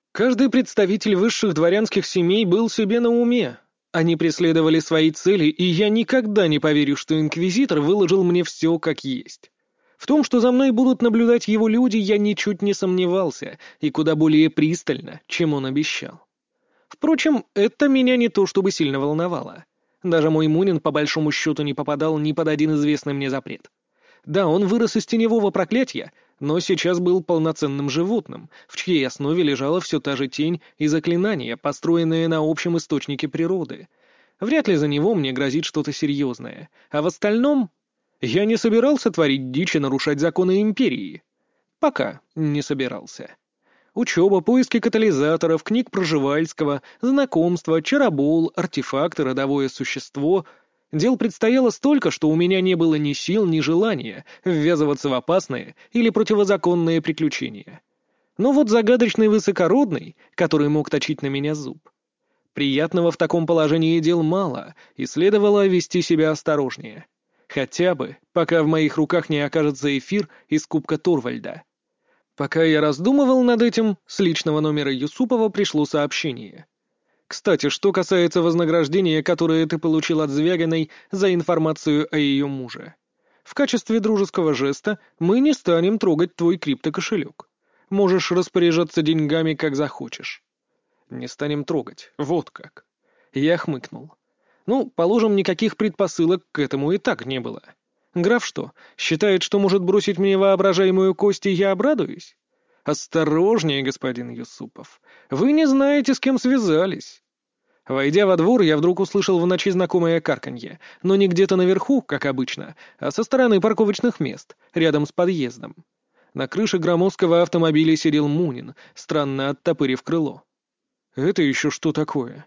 Каждый представитель высших дворянских семей был себе на уме. Они преследовали свои цели, и я никогда не поверю, что инквизитор выложил мне все как есть. В том, что за мной будут наблюдать его люди, я ничуть не сомневался, и куда более пристально, чем он обещал. Впрочем, это меня не то чтобы сильно волновало. Даже мой Мунин по большому счету не попадал ни под один известный мне запрет. Да, он вырос из теневого проклятия, но сейчас был полноценным животным, в чьей основе лежала все та же тень и заклинания, построенные на общем источнике природы. Вряд ли за него мне грозит что-то серьезное. А в остальном я не собирался творить дичь и нарушать законы империи. Пока не собирался. Учеба, поиски катализаторов, книг Пржевальского, знакомства, чаробол, артефакты, родовое существо. Дел предстояло столько, что у меня не было ни сил, ни желания ввязываться в опасные или противозаконные приключения. Но вот загадочный высокородный, который мог точить на меня зуб. Приятного в таком положении дел мало, и следовало вести себя осторожнее. Хотя бы, пока в моих руках не окажется эфир из кубка Торвальда. Пока я раздумывал над этим, с личного номера Юсупова пришло сообщение. «Кстати, что касается вознаграждения, которое ты получил от Звягиной за информацию о ее муже. В качестве дружеского жеста мы не станем трогать твой криптокошелек. Можешь распоряжаться деньгами, как захочешь». «Не станем трогать, вот как». Я хмыкнул. «Ну, положим, никаких предпосылок к этому и так не было. Граф что, считает, что может бросить мне воображаемую кость, и я обрадуюсь? Осторожнее, господин Юсупов. Вы не знаете, с кем связались». Войдя во двор, я вдруг услышал в ночи знакомое карканье, но не где-то наверху, как обычно, а со стороны парковочных мест, рядом с подъездом. На крыше громоздкого автомобиля сидел Мунин, странно оттопырив крыло. «Это еще что такое?»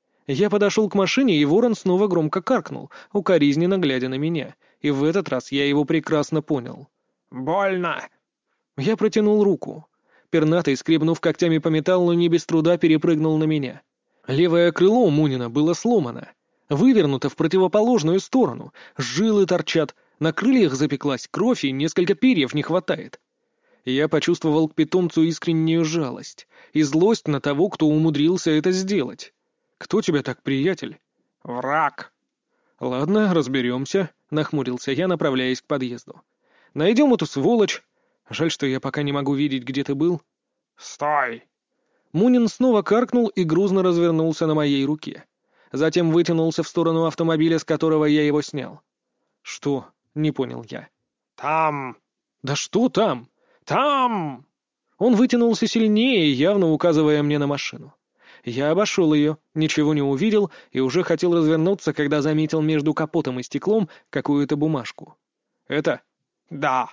Я подошел к машине, и ворон снова громко каркнул, укоризненно глядя на меня, и в этот раз я его прекрасно понял. «Больно!» Я протянул руку. Пернатый, скребнув когтями по металлу, не без труда перепрыгнул на меня. Левое крыло у Мунина было сломано, вывернуто в противоположную сторону, жилы торчат, на крыльях запеклась кровь и несколько перьев не хватает. Я почувствовал к питомцу искреннюю жалость и злость на того, кто умудрился это сделать. «Кто тебя так, приятель?» «Враг». «Ладно, разберемся», — нахмурился я, направляясь к подъезду. «Найдем эту сволочь. Жаль, что я пока не могу видеть, где ты был». «Стой!» Мунин снова каркнул и грузно развернулся на моей руке. Затем вытянулся в сторону автомобиля, с которого я его снял. «Что?» — не понял я. «Там!» «Да что там?» «Там!» Он вытянулся сильнее, явно указывая мне на машину. Я обошел ее, ничего не увидел и уже хотел развернуться, когда заметил между капотом и стеклом какую-то бумажку. «Это?» «Да».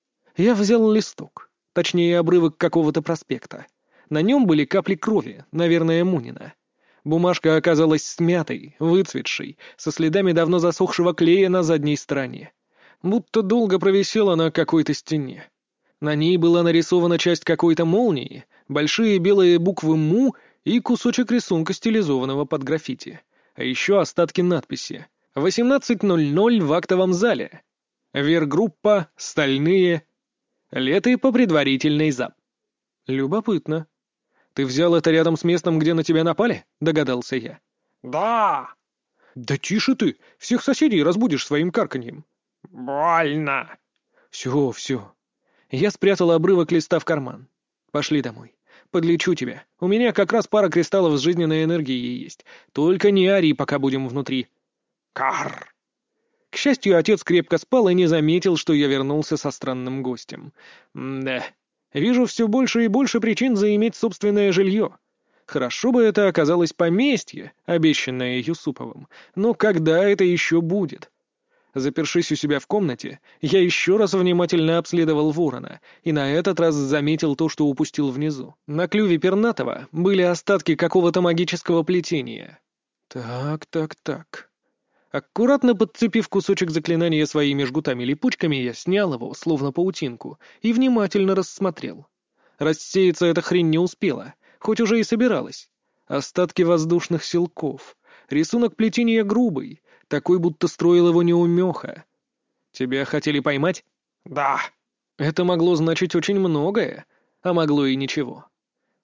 Я взял листок, точнее обрывок какого-то проспекта. На нем были капли крови, наверное, Мунина. Бумажка оказалась смятой, выцветшей, со следами давно засохшего клея на задней стороне. Будто долго провисела на какой-то стене. На ней была нарисована часть какой-то молнии, большие белые буквы «МУ» и кусочек рисунка, стилизованного под граффити. А еще остатки надписи. 18:00 в актовом зале. Вергруппа, стальные. Леты по предварительной зап. Любопытно. Ты взял это рядом с местом, где на тебя напали? Догадался я. Да. Да тише ты, всех соседей разбудишь своим карканьем. Больно. Все. Я спрятал обрывок листа в карман. Пошли домой. Подлечу тебя. У меня как раз пара кристаллов с жизненной энергией есть. Только не ори, пока будем внутри. Кар. К счастью, отец крепко спал и не заметил, что я вернулся со странным гостем. Да. Вижу все больше и больше причин заиметь собственное жилье. Хорошо бы это оказалось поместье, обещанное Юсуповым. Но когда это еще будет? Запершись у себя в комнате, я еще раз внимательно обследовал ворона, и на этот раз заметил то, что упустил внизу. На клюве пернатого были остатки какого-то магического плетения. Так. Аккуратно подцепив кусочек заклинания своими жгутами-липучками, я снял его, словно паутинку, и внимательно рассмотрел. Рассеяться эта хрень не успела, хоть уже и собиралась. Остатки воздушных силков. Рисунок плетения грубый, такой, будто строил его неумеха. Тебя хотели поймать? Да. Это могло значить очень многое, а могло и ничего.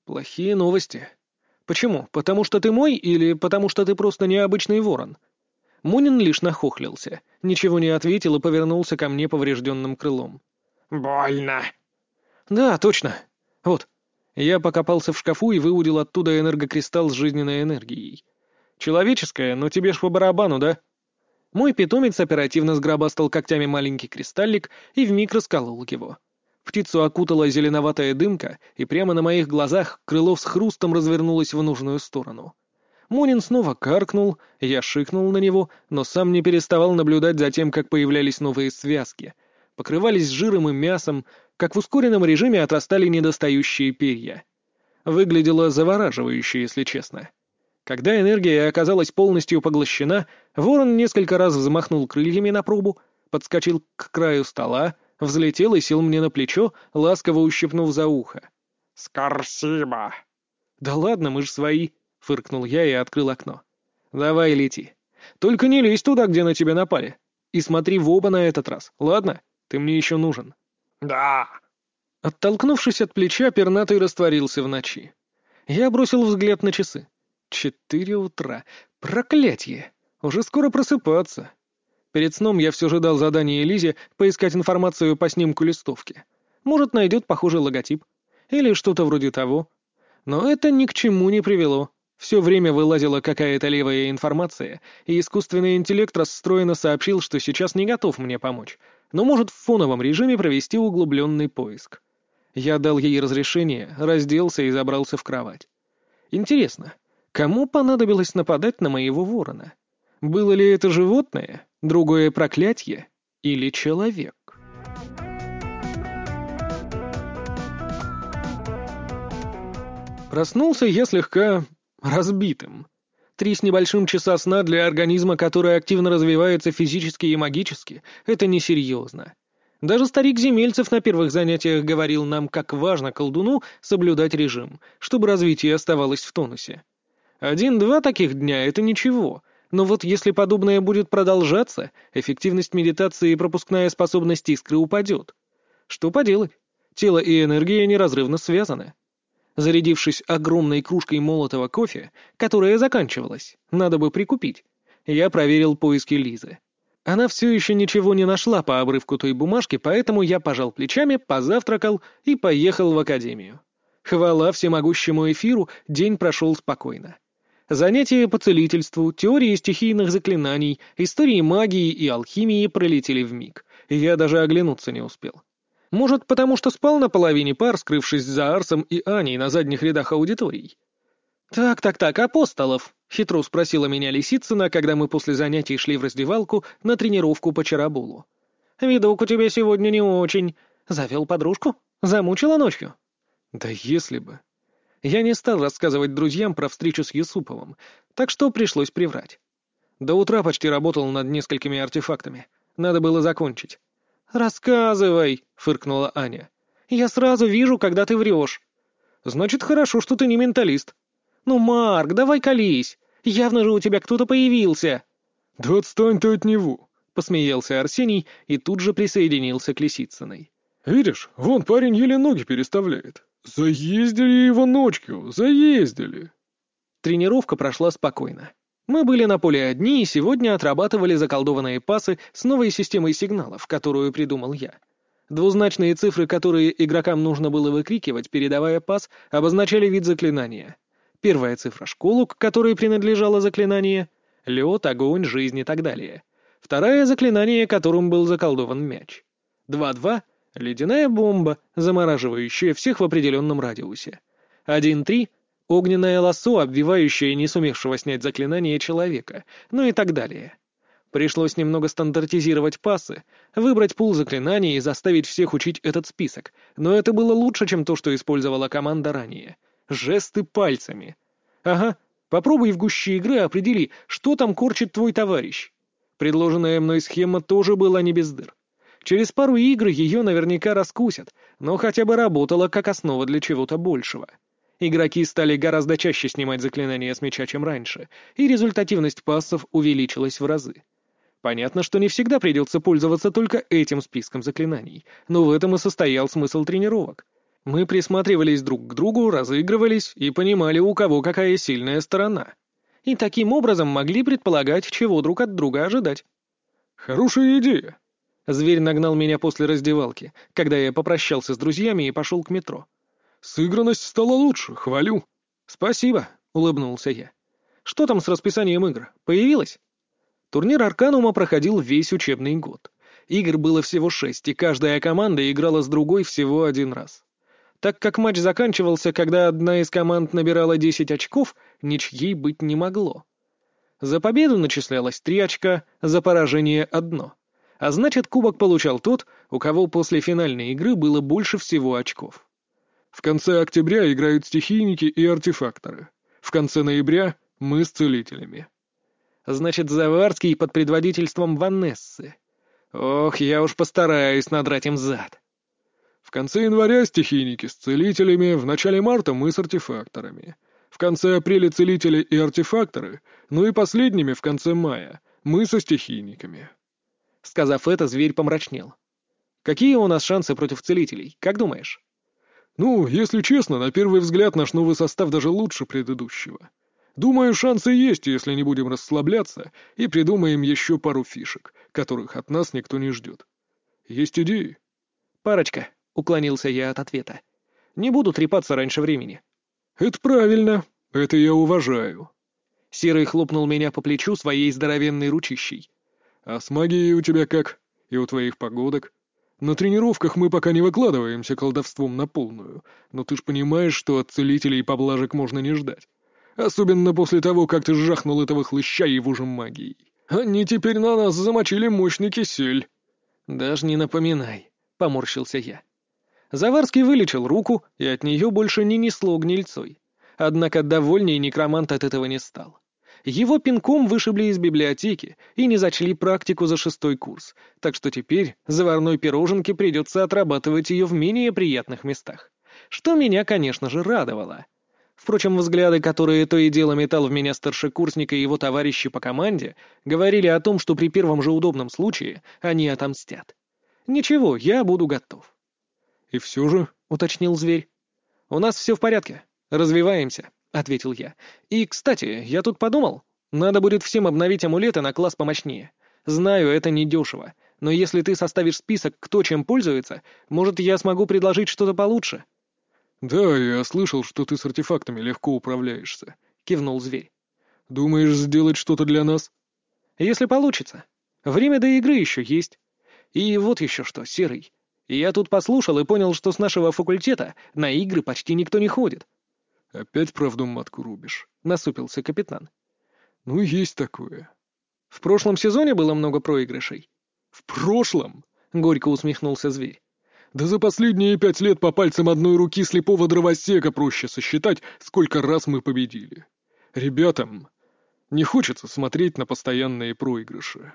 Плохие новости. Почему? Потому что ты мой или потому что ты просто необычный ворон? Мунин лишь нахохлился, ничего не ответил и повернулся ко мне поврежденным крылом. «Больно!» «Да, точно. Вот». Я покопался в шкафу и выудил оттуда энергокристалл с жизненной энергией. «Человеческая, но тебе ж по барабану, да?» Мой питомец оперативно сгробастал когтями маленький кристаллик и вмиг расколол его. Птицу окутала зеленоватая дымка, и прямо на моих глазах крыло с хрустом развернулось в нужную сторону. Мунин снова каркнул, я шикнул на него, но сам не переставал наблюдать за тем, как появлялись новые связки. Покрывались жиром и мясом, как в ускоренном режиме отрастали недостающие перья. Выглядело завораживающе, если честно. Когда энергия оказалась полностью поглощена, ворон несколько раз взмахнул крыльями на пробу, подскочил к краю стола, взлетел и сел мне на плечо, ласково ущипнув за ухо. «Спасибо!» «Да ладно, мы ж свои!» — фыркнул я и открыл окно. «Давай лети. Только не лезь туда, где на тебя напали. И смотри в оба на этот раз, ладно? Ты мне еще нужен». «Да!» Оттолкнувшись от плеча, пернатый растворился в ночи. Я бросил взгляд на часы. 4 утра. Проклятье! Уже скоро просыпаться. Перед сном я все же дал задание Лизе поискать информацию по снимку листовки. Может, найдет похожий логотип. Или что-то вроде того. Но это ни к чему не привело. Все время вылазила какая-то левая информация, и искусственный интеллект расстроенно сообщил, что сейчас не готов мне помочь, но может в фоновом режиме провести углубленный поиск. Я дал ей разрешение, разделся и забрался в кровать. Интересно, кому понадобилось нападать на моего ворона? Было ли это животное, другое проклятие или человек? Проснулся я слегка разбитым. 3 с небольшим часа сна для организма, который активно развивается физически и магически, это несерьезно. Даже старик Земельцев на первых занятиях говорил нам, как важно колдуну соблюдать режим, чтобы развитие оставалось в тонусе. 1-2 таких дня — это ничего, но вот если подобное будет продолжаться, эффективность медитации и пропускная способность искры упадет. Что поделать? Тело и энергия неразрывно связаны. Зарядившись огромной кружкой молотого кофе, которая заканчивалась, надо бы прикупить, я проверил поиски Лизы. Она все еще ничего не нашла по обрывку той бумажки, поэтому я пожал плечами, позавтракал и поехал в академию. Хвала всемогущему эфиру, день прошел спокойно. Занятия по целительству, теории стихийных заклинаний, истории магии и алхимии пролетели вмиг. Я даже оглянуться не успел. Может, потому что спал на половине пар, скрывшись за Арсом и Аней на задних рядах аудиторий? «Так, Апостолов», — хитро спросила меня Лисицына, когда мы после занятий шли в раздевалку на тренировку по чараболу. «Видок у тебя сегодня не очень. Завел подружку? Замучила ночью?» «Да если бы». Я не стал рассказывать друзьям про встречу с Юсуповым, так что пришлось приврать. До утра почти работал над несколькими артефактами. Надо было закончить. «Рассказывай», — фыркнула Аня. «Я сразу вижу, когда ты врешь». «Значит, хорошо, что ты не менталист». «Ну, Марк, давай колись. Явно же у тебя кто-то появился». «Да отстань ты от него!» — посмеялся Арсений и тут же присоединился к Лисицыной. «Видишь, вон парень еле ноги переставляет. Заездили его ночью, заездили!» Тренировка прошла спокойно. Мы были на поле одни и сегодня отрабатывали заколдованные пасы с новой системой сигналов, которую придумал я. Двузначные цифры, которые игрокам нужно было выкрикивать, передавая пас, обозначали вид заклинания. Первая цифра — школу, к которой принадлежало заклинание, лед, огонь, жизнь и так далее. Вторая — заклинание, которым был заколдован мяч. 2-2 — ледяная бомба, замораживающая всех в определенном радиусе. 1-3 — огненное лассо, обвивающее не сумевшего снять заклинание человека, ну и так далее. Пришлось немного стандартизировать пасы, выбрать пул заклинаний и заставить всех учить этот список, но это было лучше, чем то, что использовала команда ранее. Жесты пальцами. Ага, попробуй в гуще игры определи, что там корчит твой товарищ. Предложенная мной схема тоже была не без дыр. Через пару игр ее наверняка раскусят, но хотя бы работала как основа для чего-то большего. Игроки стали гораздо чаще снимать заклинания с мяча, чем раньше, и результативность пассов увеличилась в разы. Понятно, что не всегда придется пользоваться только этим списком заклинаний, но в этом и состоял смысл тренировок. Мы присматривались друг к другу, разыгрывались и понимали, у кого какая сильная сторона. И таким образом могли предполагать, чего друг от друга ожидать. Хорошая идея. Зверь нагнал меня после раздевалки, когда я попрощался с друзьями и пошел к метро. Сыгранность стала лучше, хвалю. «Спасибо», — улыбнулся я. «Что там с расписанием игр? Появилось?» Турнир Арканума проходил весь учебный год. Игр было всего 6, и каждая команда играла с другой всего один раз. Так как матч заканчивался, когда одна из команд набирала 10 очков, ничьей быть не могло. За победу начислялось 3 очка, за поражение — 1. А значит, кубок получал тот, у кого после финальной игры было больше всего очков. В конце октября играют стихийники и артефакторы. В конце ноября мы с целителями. Значит, Заварский под предводительством Ванессы. Ох, я уж постараюсь надрать им зад. В конце января стихийники с целителями, в начале марта мы с артефакторами. В конце апреля целители и артефакторы, ну и последними в конце мая мы со стихийниками. Сказав это, зверь помрачнел. Какие у нас шансы против целителей, как думаешь? Ну, если честно, на первый взгляд наш новый состав даже лучше предыдущего. Думаю, шансы есть, если не будем расслабляться и придумаем еще пару фишек, которых от нас никто не ждет. Есть идеи? Парочка, уклонился я от ответа. Не буду трепаться раньше времени. Это правильно, это я уважаю. Серый хлопнул меня по плечу своей здоровенной ручищей. А с магией у тебя как? И у твоих погодок? На тренировках мы пока не выкладываемся колдовством на полную, но ты ж понимаешь, что от целителей поблажек можно не ждать. Особенно после того, как ты жахнул этого хлыща его же магией. Они теперь на нас замочили мощный кисель. Даже не напоминай, поморщился я. Заварский вылечил руку, и от нее больше не несло гнильцой. Однако довольней некромант от этого не стал. Его пинком вышибли из библиотеки и не зачли практику за 6-й курс, так что теперь заварной пироженке придется отрабатывать ее в менее приятных местах. Что меня, конечно же, радовало. Впрочем, взгляды, которые то и дело метал в меня старшекурсник и его товарищи по команде, говорили о том, что при первом же удобном случае они отомстят. Ничего, я буду готов. «И все же», — уточнил зверь. «У нас все в порядке. Развиваемся», — ответил я. «И, кстати, я тут подумал, надо будет всем обновить амулеты на класс помощнее. Знаю, это недешево, но если ты составишь список, кто чем пользуется, может, я смогу предложить что-то получше». «Да, я слышал, что ты с артефактами легко управляешься», — кивнул зверь. «Думаешь сделать что-то для нас?» «Если получится. Время до игры еще есть. И вот еще что, Серый. Я тут послушал и понял, что с нашего факультета на игры почти никто не ходит». «Опять правду матку рубишь?» — насупился капитан. «Ну, есть такое». «В прошлом сезоне было много проигрышей». «В прошлом?» — горько усмехнулся зверь. «Да за последние 5 лет по пальцам одной руки слепого дровосека проще сосчитать, сколько раз мы победили. Ребятам не хочется смотреть на постоянные проигрыши».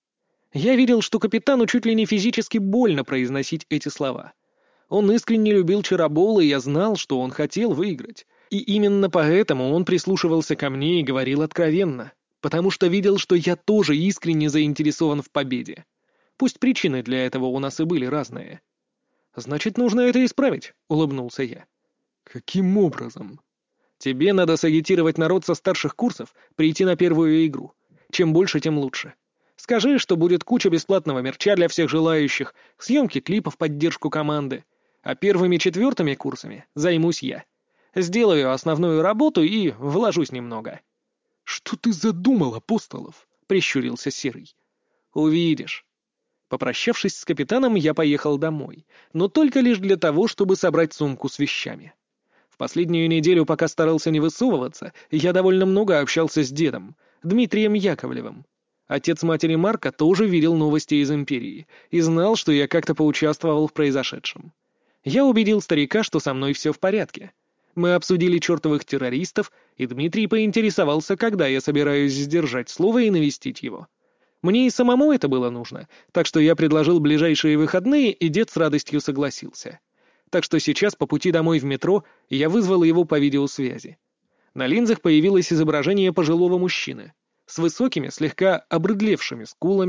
Я видел, что капитану чуть ли не физически больно произносить эти слова. Он искренне любил Чаробола, и я знал, что он хотел выиграть. И именно поэтому он прислушивался ко мне и говорил откровенно, потому что видел, что я тоже искренне заинтересован в победе. Пусть причины для этого у нас и были разные. «Значит, нужно это исправить», — улыбнулся я. «Каким образом?» «Тебе надо сагитировать народ со старших курсов прийти на первую игру. Чем больше, тем лучше. Скажи, что будет куча бесплатного мерча для всех желающих, съемки клипов в поддержку команды. А первыми 4-ми курсами займусь я. Сделаю основную работу и вложусь немного». «Что ты задумал, Апостолов?» — прищурился Серый. «Увидишь». Попрощавшись с капитаном, я поехал домой, но только лишь для того, чтобы собрать сумку с вещами. В последнюю неделю, пока старался не высовываться, я довольно много общался с дедом, Дмитрием Яковлевым. Отец матери Марка тоже видел новости из Империи и знал, что я как-то поучаствовал в произошедшем. Я убедил старика, что со мной все в порядке. Мы обсудили чертовых террористов, и Дмитрий поинтересовался, когда я собираюсь сдержать слово и навестить его. Мне и самому это было нужно, так что я предложил ближайшие выходные, и дед с радостью согласился. Так что сейчас по пути домой в метро я вызвал его по видеосвязи. На линзах появилось изображение пожилого мужчины с высокими, слегка обрыдлевшими скулами,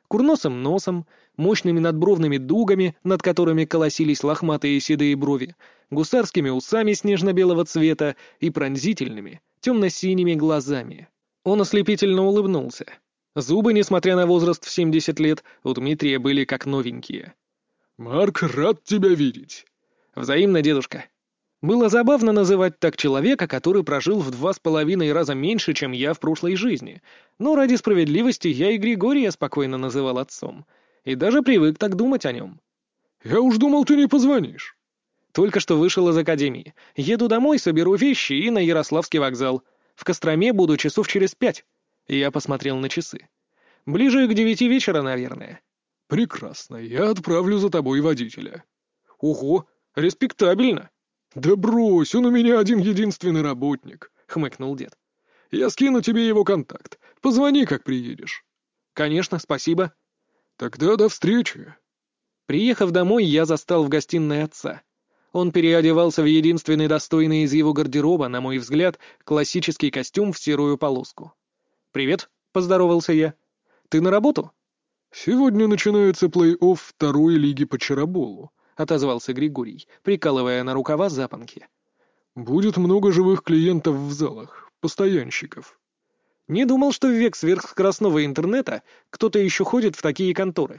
курносым носом, мощными надбровными дугами, над которыми колосились лохматые седые брови, гусарскими усами снежно-белого цвета и пронзительными, темно-синими глазами. Он ослепительно улыбнулся. Зубы, несмотря на возраст в 70 лет, у Дмитрия были как новенькие. «Марк, рад тебя видеть!» «Взаимно, дедушка». Было забавно называть так человека, который прожил в 2,5 раза меньше, чем я в прошлой жизни. Но ради справедливости я и Григория спокойно называл отцом. И даже привык так думать о нем. «Я уж думал, ты не позвонишь». Только что вышел из академии. Еду домой, соберу вещи и на Ярославский вокзал. В Костроме буду часов через 5. Я посмотрел на часы. Ближе к 9 вечера, наверное. «Прекрасно, я отправлю за тобой водителя». Ого, респектабельно. «Да брось, он у меня один-единственный работник», — хмыкнул дед. «Я скину тебе его контакт. Позвони, как приедешь». Конечно, спасибо. «Тогда до встречи». Приехав домой, я застал в гостиной отца. Он переодевался в единственный достойный из его гардероба, на мой взгляд, классический костюм в серую полоску. «Привет», — поздоровался я. «Ты на работу?» «Сегодня начинается плей-офф второй лиги по чароболу», — отозвался Григорий, прикалывая на рукава запонки. «Будет много живых клиентов в залах, постоянщиков». Не думал, что в век сверхскоростного интернета кто-то еще ходит в такие конторы.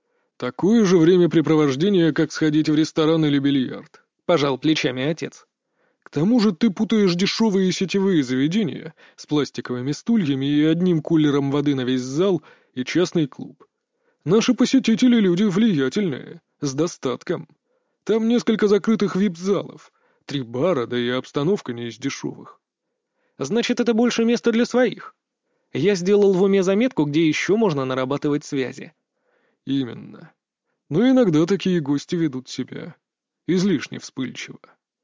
«Такое же времяпрепровождение, как сходить в ресторан или бильярд», — пожал плечами отец. «К тому же ты путаешь дешевые сетевые заведения с пластиковыми стульями и одним кулером воды на весь зал и частный клуб. Наши посетители — люди влиятельные, с достатком. Там несколько закрытых вип-залов, 3 бара, да и обстановка не из дешевых». Значит, это больше места для своих. Я сделал в уме заметку, где еще можно нарабатывать связи. «Именно. Но иногда такие гости ведут себя излишне вспыльчиво».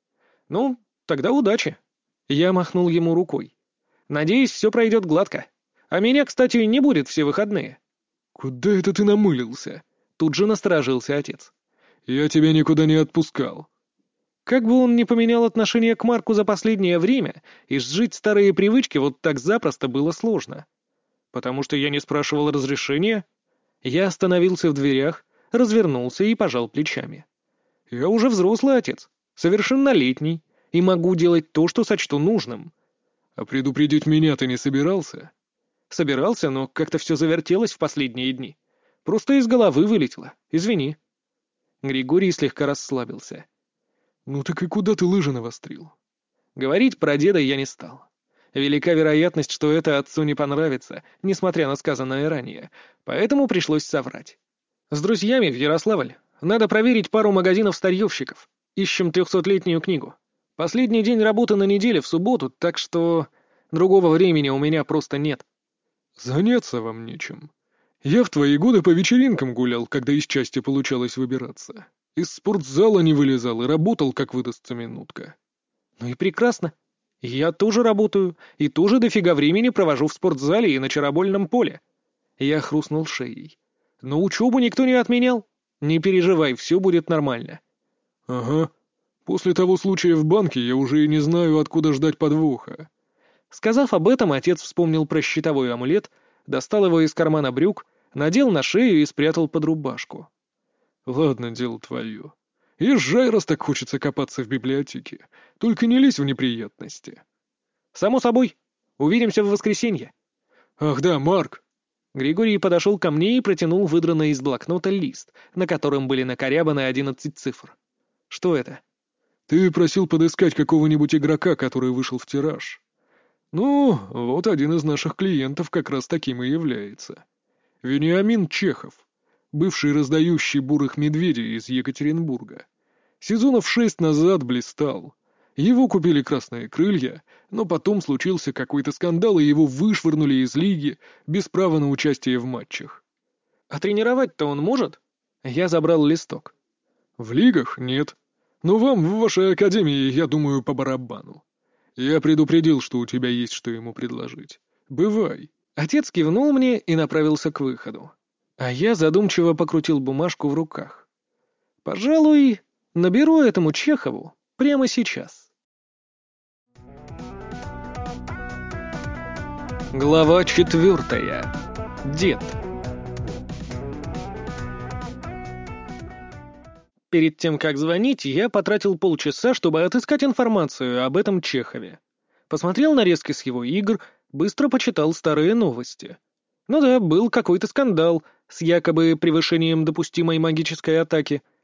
Ну, тогда удачи. Я махнул ему рукой. Надеюсь, все пройдет гладко. А меня, кстати, не будет все выходные. «Куда это ты намылился?» Тут же насторожился отец. «Я тебя никуда не отпускал». Как бы он ни поменял отношение к Марку за последнее время, изжить старые привычки вот так запросто было сложно. Потому что я не спрашивал разрешения. Я остановился в дверях, развернулся и пожал плечами. Я уже взрослый отец, совершеннолетний, и могу делать то, что сочту нужным. «А предупредить меня ты не собирался?» Собирался, но как-то все завертелось в последние дни. Просто из головы вылетело. Извини. Григорий слегка расслабился. «Ну так и куда ты лыжи навострил?» Говорить про деда я не стал. Велика вероятность, что это отцу не понравится, несмотря на сказанное ранее, поэтому пришлось соврать. С друзьями в Ярославль. Надо проверить пару магазинов старьевщиков. Ищем 300-летнюю книгу. Последний день работы на неделе в субботу, так что другого времени у меня просто нет. «Заняться вам нечем. Я в твои годы по вечеринкам гулял, когда из части получалось выбираться. Из спортзала не вылезал и работал, как выдастся минутка». Ну и прекрасно. Я тоже работаю, и тоже дофига времени провожу в спортзале и на чаробольном поле. Я хрустнул шеей. Но учебу никто не отменял. Не переживай, все будет нормально. «Ага. После того случая в банке я уже и не знаю, откуда ждать подвоха». Сказав об этом, отец вспомнил про щитовой амулет, достал его из кармана брюк, надел на шею и спрятал под рубашку. «Ладно, дело твое. Езжай, раз так хочется копаться в библиотеке. Только не лезь в неприятности». «Само собой. Увидимся в воскресенье». «Ах да, Марк!» Григорий подошел ко мне и протянул выдранный из блокнота лист, на котором были накорябаны 11 цифр. «Что это?» «Ты просил подыскать какого-нибудь игрока, который вышел в тираж. Ну, вот один из наших клиентов как раз таким и является. Вениамин Чехов, бывший раздающий бурых медведей из Екатеринбурга. Сезонов 6 назад блистал. Его купили «Красные крылья», но потом случился какой-то скандал, и его вышвырнули из лиги без права на участие в матчах. «А тренировать-то он может?» Я забрал листок. В лигах нет. Но вам в вашей академии, я думаю, по барабану. Я предупредил, что у тебя есть что ему предложить. Бывай». Отец кивнул мне и направился к выходу. А я задумчиво покрутил бумажку в руках. «Пожалуй, наберу этому Чехову прямо сейчас». Глава 4. Дед. Перед тем, как звонить, я потратил полчаса, чтобы отыскать информацию об этом Чехове. Посмотрел нарезки с его игр, быстро почитал старые новости. Ну да, был какой-то скандал с якобы превышением допустимой магической атаки.